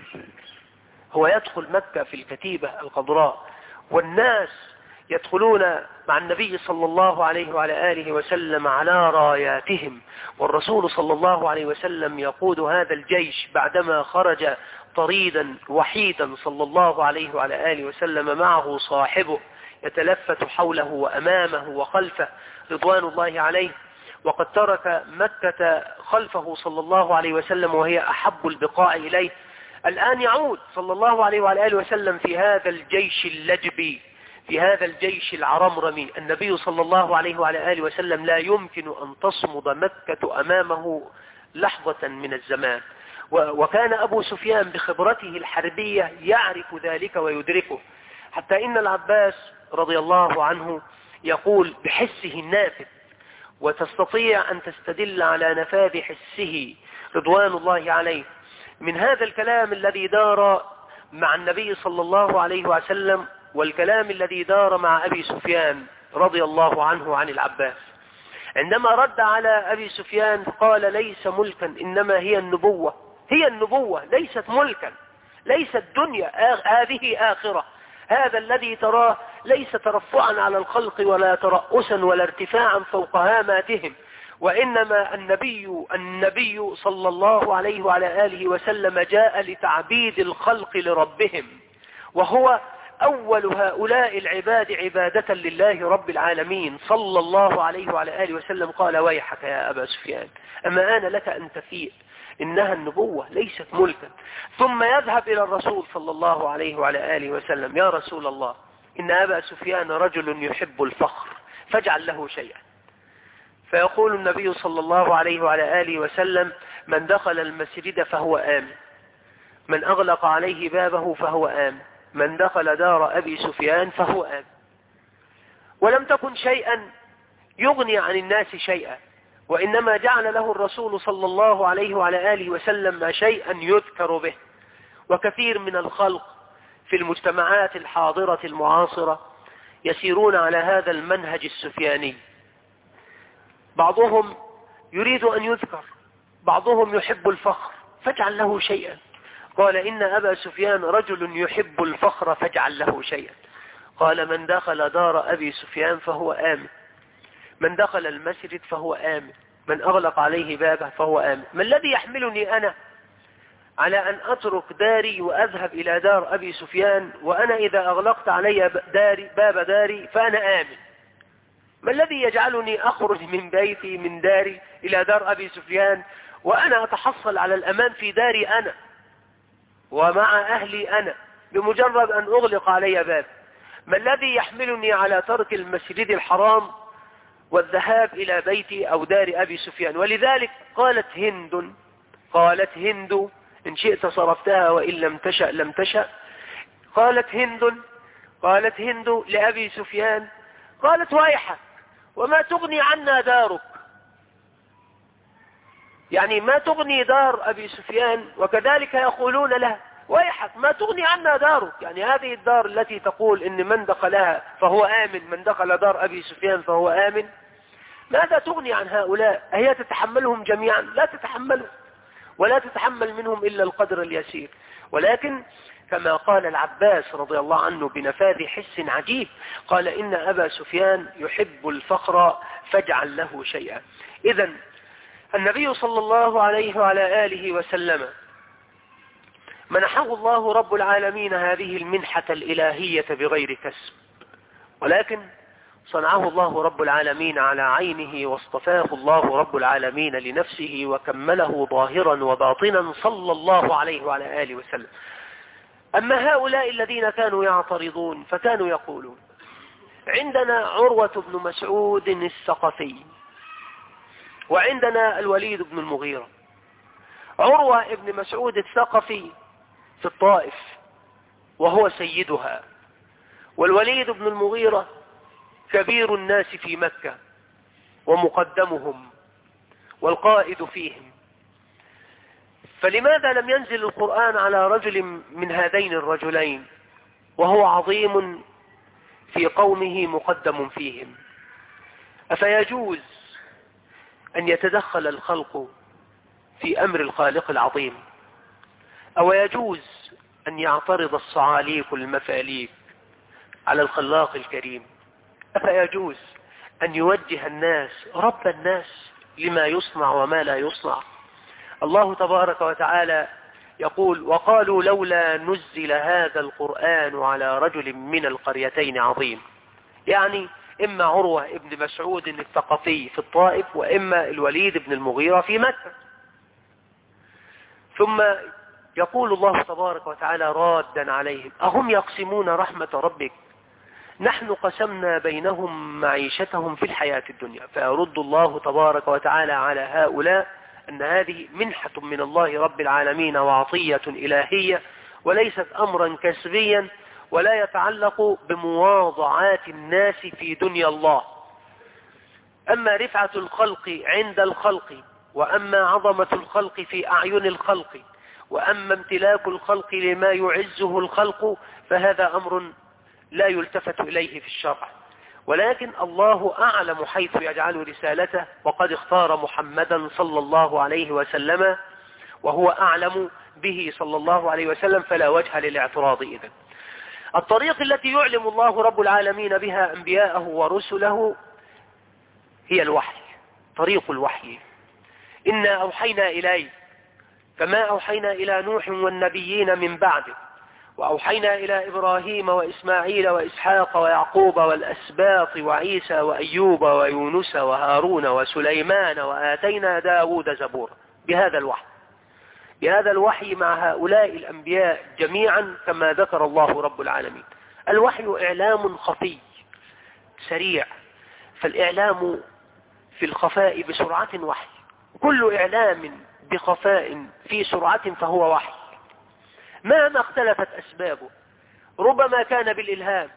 Speaker 1: هو يدخل مكة في الكتيبة الخضراء، والناس يدخلون مع النبي صلى الله عليه وعلى آله وسلم على راياتهم، والرسول صلى الله عليه وسلم يقود هذا الجيش بعدما خرج طريدا وحيدا صلى الله عليه وعلى آله وسلم، معه صاحبه يتلفت حوله وأمامه وخلفه رضوان الله عليه، وقد ترك مكة خلفه صلى الله عليه وسلم وهي أحب البقاع إليه. الآن يعود صلى الله عليه وعلى آله وسلم في هذا الجيش اللجبي، في هذا الجيش العرمرمي. النبي صلى الله عليه وعلى آله وسلم لا يمكن أن تصمد مكة أمامه لحظة من الزمان، وكان أبو سفيان بخبرته الحربية يعرف ذلك ويدركه، حتى إن العباس رضي الله عنه يقول بحسه النافذ، وتستطيع أن تستدل على نفاذ حسه رضوان الله عليه، من هذا الكلام الذي دار مع النبي صلى الله عليه وسلم والكلام الذي دار مع أبي سفيان رضي الله عنه عن العباس. عندما رد على أبي سفيان قال: ليس ملكا، إنما هي النبوة. هي النبوة، ليست ملكا، ليست دنيا، هذه آخرة. هذا الذي تراه ليس ترفعا على الخلق ولا ترأسا ولا ارتفاعا فوق هاماتهم، وإنما النبي صلى الله عليه وعلى آله وسلم جاء لتعبيد الخلق لربهم، وهو أول هؤلاء العباد عبادة لله رب العالمين صلى الله عليه وعلى آله وسلم. قال: ويحك يا أبا سفيان، أما آن لك أن تفيء، إنها النبوة ليست ملكا. ثم يذهب إلى الرسول صلى الله عليه وعلى آله وسلم: يا رسول الله، إن أبا سفيان رجل يحب الفخر، فاجعل له شيئا. فيقول النبي صلى الله عليه وعلى آله وسلم: من دخل المسجد فهو آمن، من أغلق عليه بابه فهو آمن، من دخل دار أبي سفيان فهو آمن. ولم تكن شيئا يغني عن الناس شيئا، وإنما جعل له الرسول صلى الله عليه وعلى آله وسلم شيئا يذكر به. وكثير من الخلق في المجتمعات الحاضرة المعاصرة يسيرون على هذا المنهج السفياني، بعضهم يريد أن يذكر، بعضهم يحب الفخر، فاجعل له شيئا. قال: إن أبا سفيان رجل يحب الفخر، فاجعل له شيئا. قال: من دخل دار أبي سفيان فهو آمن، من دخل المسجد فهو آمن، من أغلق عليه بابه فهو آمن. ما الذي يحملني أنا على أن أترك داري وأذهب إلى دار أبي سفيان، وأنا إذا أغلقت علي باب داري فأنا آمن؟ ما الذي يجعلني أخرج من بيتي من داري إلى دار أبي سفيان وأنا أتحصل على الأمان في داري أنا ومع أهلي أنا بمجرد أن أغلق علي باب؟ ما الذي يحملني على ترك المسجد الحرام والذهاب إلى بيتي أو دار أبي سفيان؟ ولذلك قالت هند إن شئت صرفتها وإن لم تشأ لم تشأ. قالت هند لأبي سفيان، قالت: ويحك، وما تغني عنا دارك؟ يعني ما تغني دار أبي سفيان، وكذلك يقولون له ويحك ما تغني عنا دارك. يعني هذه الدار التي تقول إن من دخلها فهو آمن، من دخل دار أبي سفيان فهو آمن، ماذا تغني عن هؤلاء؟ هي تتحملهم جميعا؟ لا تتحملهم، ولا تتحمل منهم إلا القدر اليسير. ولكن كما قال العباس رضي الله عنه بنفاذ حس عجيب، قال إن أبا سفيان يحب الفخر فاجعل له شيئا. إذن النبي صلى الله عليه وعلى آله وسلم منحه الله رب العالمين هذه المنحة الإلهية بغير كسب، ولكن صنعه الله رب العالمين على عينه، واصطفاه الله رب العالمين لنفسه، وكمله ظاهرا وباطنا صلى الله عليه وعلى آله وسلم. أما هؤلاء الذين كانوا يعترضون فكانوا يقولون: عندنا عروة بن مسعود الثقفي، وعندنا الوليد بن المغيرة. عروة بن مسعود الثقفي في الطائف وهو سيدها، والوليد بن المغيرة كبير الناس في مكة ومقدمهم والقائد فيهم، فلماذا لم ينزل القرآن على رجل من هذين الرجلين وهو عظيم في قومه مقدم فيهم؟ أفيجوز أن يتدخل الخلق في أمر الخالق العظيم؟ أو يجوز أن يعترض الصعاليك المفاليك على الخلاق الكريم؟ أفيجوز أن يوجه الناس رب الناس لما يصنع وما لا يصنع؟ الله تبارك وتعالى يقول: وقالوا لولا نزل هذا القرآن على رجل من القريتين عظيم. يعني إما عروة ابن مسعود الثقفي في الطائف، وإما الوليد بن المغيرة في مكة. ثم يقول الله تبارك وتعالى رادا عليهم: أهم يقسمون رحمة ربك نحن قسمنا بينهم معيشتهم في الحياة الدنيا. فيرد الله تبارك وتعالى على هؤلاء أن هذه منحة من الله رب العالمين وعطية إلهية، وليست أمرا كسبيا، ولا يتعلق بمواضعات الناس في دنيا الله. أما رفعة الخلق عند الخلق، وأما عظمة الخلق في أعين الخلق، وأما امتلاك الخلق لما يعزه الخلق، فهذا أمر لا يلتفت إليه في الشرع. ولكن الله أعلم حيث يجعل رسالته، وقد اختار محمدا صلى الله عليه وسلم وهو أعلم به صلى الله عليه وسلم، فلا وجه للاعتراض. إذن الطريق التي يعلم الله رب العالمين بها أنبياءه ورسله هي الوحي، طريق الوحي. إنا أوحينا إليه كما أوحينا إلى نوح والنبيين من بعده، وأوحينا إلى إبراهيم وإسماعيل وإسحاق ويعقوب والأسباط وعيسى وأيوب ويونس وهارون وسليمان وآتينا داود زبورا. بهذا الوحي، بهذا الوحي مع هؤلاء الأنبياء جميعا كما ذكر الله رب العالمين. الوحي إعلام خفي سريع، فالإعلام في الخفاء بسرعة وحي، كل إعلام بخفاء في سرعة فهو وحي مهما اختلفت أسبابه. ربما كان بالإلهام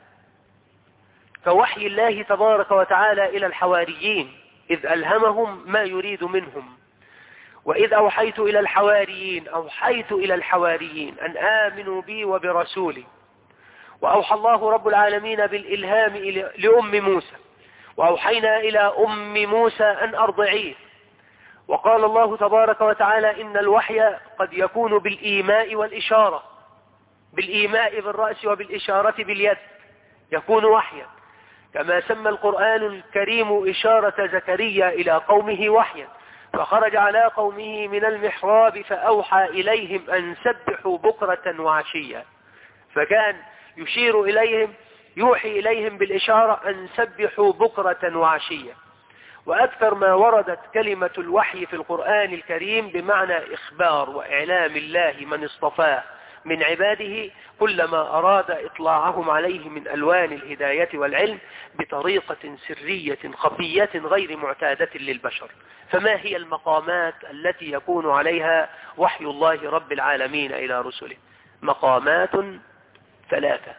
Speaker 1: كوحي الله تبارك وتعالى إلى الحواريين إذ ألهمهم ما يريد منهم: وإذ أوحيت إلى الحواريين أوحيت إلى الحواريين أن آمنوا بي وبرسولي. وأوحى الله رب العالمين بالإلهام لأم موسى: وأوحينا إلى أم موسى أن أرضعيه. وقال الله تبارك وتعالى: إن الوحي قد يكون بالإيماء والإشارة، بالإيماء بالرأس وبالإشارة باليد يكون وحيا، كما سمى القرآن الكريم إشارة زكريا إلى قومه وحيا: فخرج على قومه من المحراب فأوحى إليهم أن سبحوا بكرة وعشيا. فكان يشير إليهم، يوحي إليهم بالإشارة أن سبحوا بكرة وعشيا. وأكثر ما وردت كلمة الوحي في القرآن الكريم بمعنى إخبار وإعلام الله من اصطفاه من عباده كلما أراد إطلاعهم عليه من ألوان الهداية والعلم بطريقة سرية خفية غير معتادة للبشر. فما هي المقامات التي يكون عليها وحي الله رب العالمين إلى رسله؟ مقامات ثلاثة.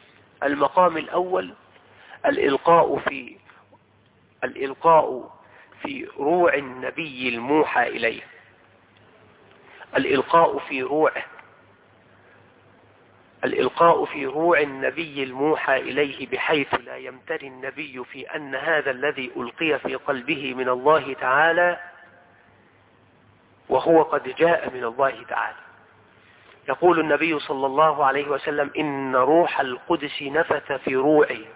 Speaker 1: المقام الأول الإلقاء في روع النبي الموحى إليه، الإلقاء في روعه، الإلقاء في روع النبي الموحى إليه، بحيث لا يمتري النبي في أن هذا الذي ألقي في قلبه من الله تعالى وهو قد جاء من الله تعالى. يقول النبي صلى الله عليه وسلم: إن روح القدس نفث في روعي.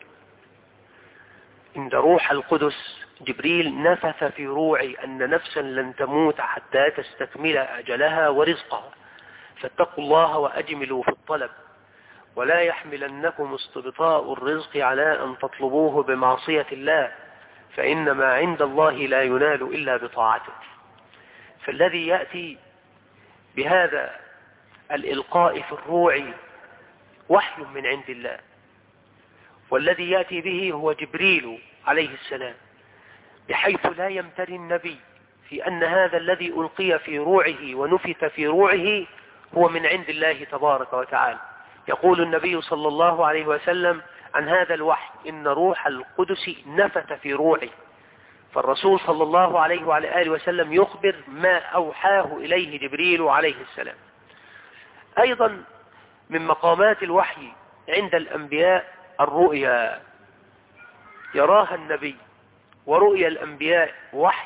Speaker 1: إن روح القدس جبريل نفث في روعي أن نفسا لن تموت حتى تستكمل أجلها ورزقها، فاتقوا الله وأجملوا في الطلب، ولا يحملنكم استبطاء الرزق على أن تطلبوه بمعصية الله، فإن ما عند الله لا ينال إلا بطاعته. فالذي يأتي بهذا الإلقاء في الروع وحي من عند الله، والذي يأتي به هو جبريل عليه السلام، بحيث لا يمتري النبي في أن هذا الذي ألقي في روعه ونفث في روعه هو من عند الله تبارك وتعالى. يقول النبي صلى الله عليه وسلم عن هذا الوحي: إن روح القدس نفث في روعي. فالرسول صلى الله عليه وعلى آله وسلم يخبر ما أوحاه إليه جبريل عليه السلام. أيضا من مقامات الوحي عند الأنبياء الرؤيا، يراها النبي، ورؤيا الأنبياء وحي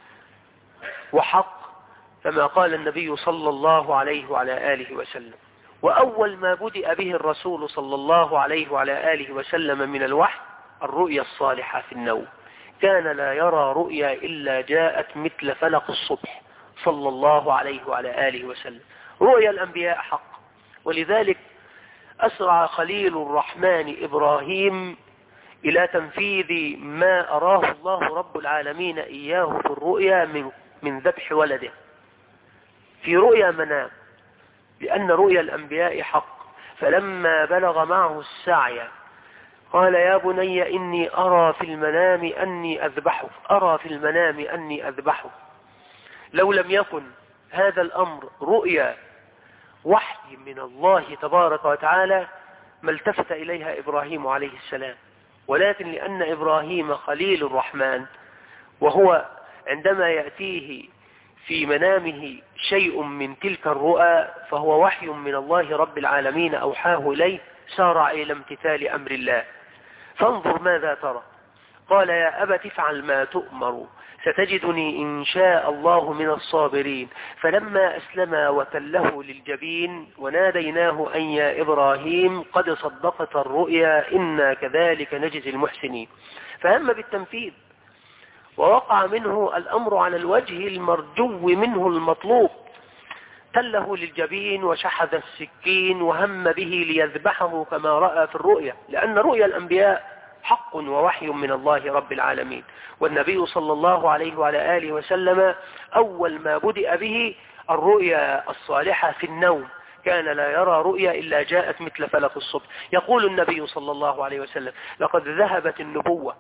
Speaker 1: وحق، كما قال النبي صلى الله عليه وعلى آله وسلم. وأول ما بدأ به الرسول صلى الله عليه وعلى آله وسلم من الوحي الرؤيا الصالحة في النوم. كان لا يرى رؤيا إلا جاءت مثل فلق الصبح صلى الله عليه وعلى آله وسلم. رؤيا الأنبياء حق، ولذلك أسرع خليل الرحمن إبراهيم إلى تنفيذ ما أراه الله رب العالمين إياه في الرؤيا من ذبح ولده في رؤيا منام، لأن رؤيا الأنبياء حق. فلما بلغ معه السعي قال: يا بني إني أرى في المنام أني أذبحك، أرى في المنام أني أذبحك. لو لم يكن هذا الأمر رؤيا وحي من الله تبارك وتعالى ما التفت إليها إبراهيم عليه السلام، ولكن لأن إبراهيم خليل الرحمن، وهو عندما يأتيه في منامه شيء من تلك الرؤى فهو وحي من الله رب العالمين أوحاه إليه، سارع إلى امتثال أمر الله. فانظر ماذا ترى. قال: يا أبت افعل ما تؤمر، ستجدني إن شاء الله من الصابرين. فلما أسلما وتله للجبين وناديناه أن يا إبراهيم قد صدقت الرؤيا إنا كذلك نجزي المحسنين. فهم بالتنفيذ، ووقع منه الأمر على الوجه المرجو منه المطلوب. تله للجبين وشحذ السكين وهم به ليذبحه كما رأى في الرؤيا، لأن رؤيا الأنبياء حق ووحي من الله رب العالمين. والنبي صلى الله عليه وعلى آله وسلم أول ما بدأ به الرؤيا الصالحة في النوم. كان لا يرى رؤيا إلا جاءت مثل فلق الصبح. يقول النبي صلى الله عليه وسلم: لقد ذهبت النبوة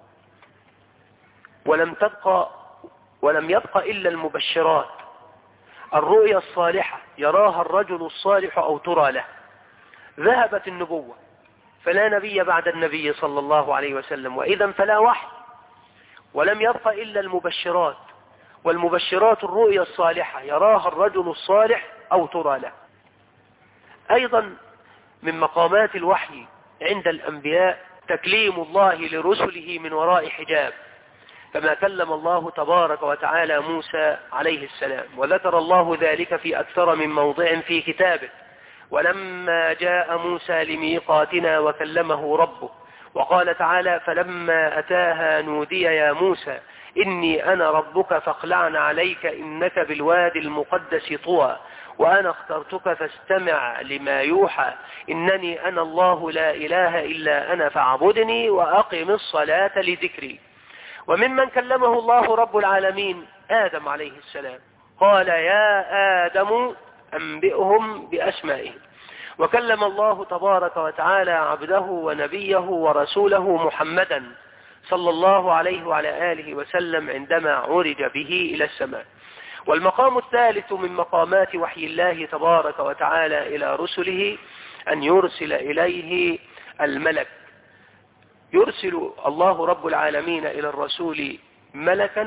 Speaker 1: ولم يبق إلا المبشرات. الرؤيا الصالحة يراها الرجل الصالح أو ترى له. ذهبت النبوة، فلا نبي بعد النبي صلى الله عليه وسلم، وإذا فلا وحي. ولم يبق إلا المبشرات، والمبشرات الرؤيا الصالحة يراها الرجل الصالح أو ترى له. أيضا من مقامات الوحي عند الأنبياء تكليم الله لرسله من وراء حجاب، كما كلم الله تبارك وتعالى موسى عليه السلام، وذكر الله ذلك في أكثر من موضع في كتابه. ولما جاء موسى لميقاتنا وكلمه ربه، وقال تعالى: فلما أتاها نودي يا موسى إني أنا ربك فاخلعن عليك إنك بالوادي المقدس طوى وأنا اخترتك فاستمع لما يوحى إنني أنا الله لا إله إلا أنا فاعبدني وأقم الصلاة لذكري. وممن كلمه الله رب العالمين آدم عليه السلام، قال: يا آدم أنبئهم بأسمائهم. وكلم الله تبارك وتعالى عبده ونبيه ورسوله محمدا صلى الله عليه وعلى آله وسلم عندما عرج به إلى السماء. والمقام الثالث من مقامات وحي الله تبارك وتعالى إلى رسله أن يرسل إليه الملك. يرسل الله رب العالمين إلى الرسول ملكا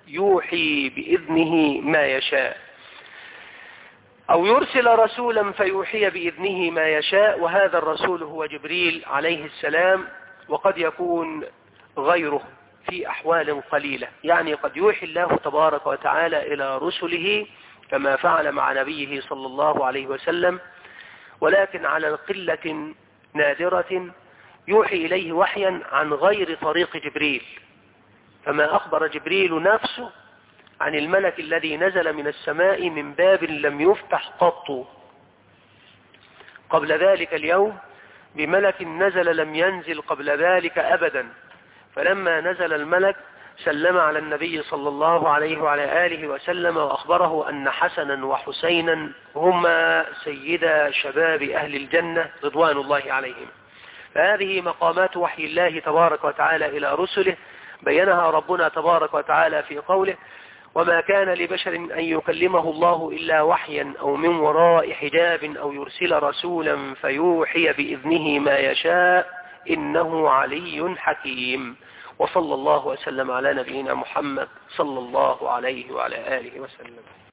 Speaker 1: يوحي بإذنه ما يشاء، أو يرسل رسولا فيوحي بإذنه ما يشاء، وهذا الرسول هو جبريل عليه السلام، وقد يكون غيره في أحوال قليلة. يعني قد يوحي الله تبارك وتعالى إلى رسله كما فعل مع نبيه صلى الله عليه وسلم، ولكن على قلة نادرة يوحي إليه وحيا عن غير طريق جبريل، فما أخبر جبريل نفسه عن الملك الذي نزل من السماء من باب لم يفتح قط قبل ذلك اليوم، بملك نزل لم ينزل قبل ذلك أبدا. فلما نزل الملك سلم على النبي صلى الله عليه وعلى آله وسلم، وأخبره أن حسنا وحسينا هما سيدا شباب أهل الجنة رضوان الله عليهم. فهذه مقامات وحي الله تبارك وتعالى إلى رسله بينها ربنا تبارك وتعالى في قوله: وما كان لبشر أن يكلمه الله إلا وحيا أو من وراء حجاب أو يرسل رسولا فيوحي بإذنه ما يشاء إنه علي حكيم. وصلى الله وسلم على نبينا محمد صلى الله عليه وعلى آله وسلم.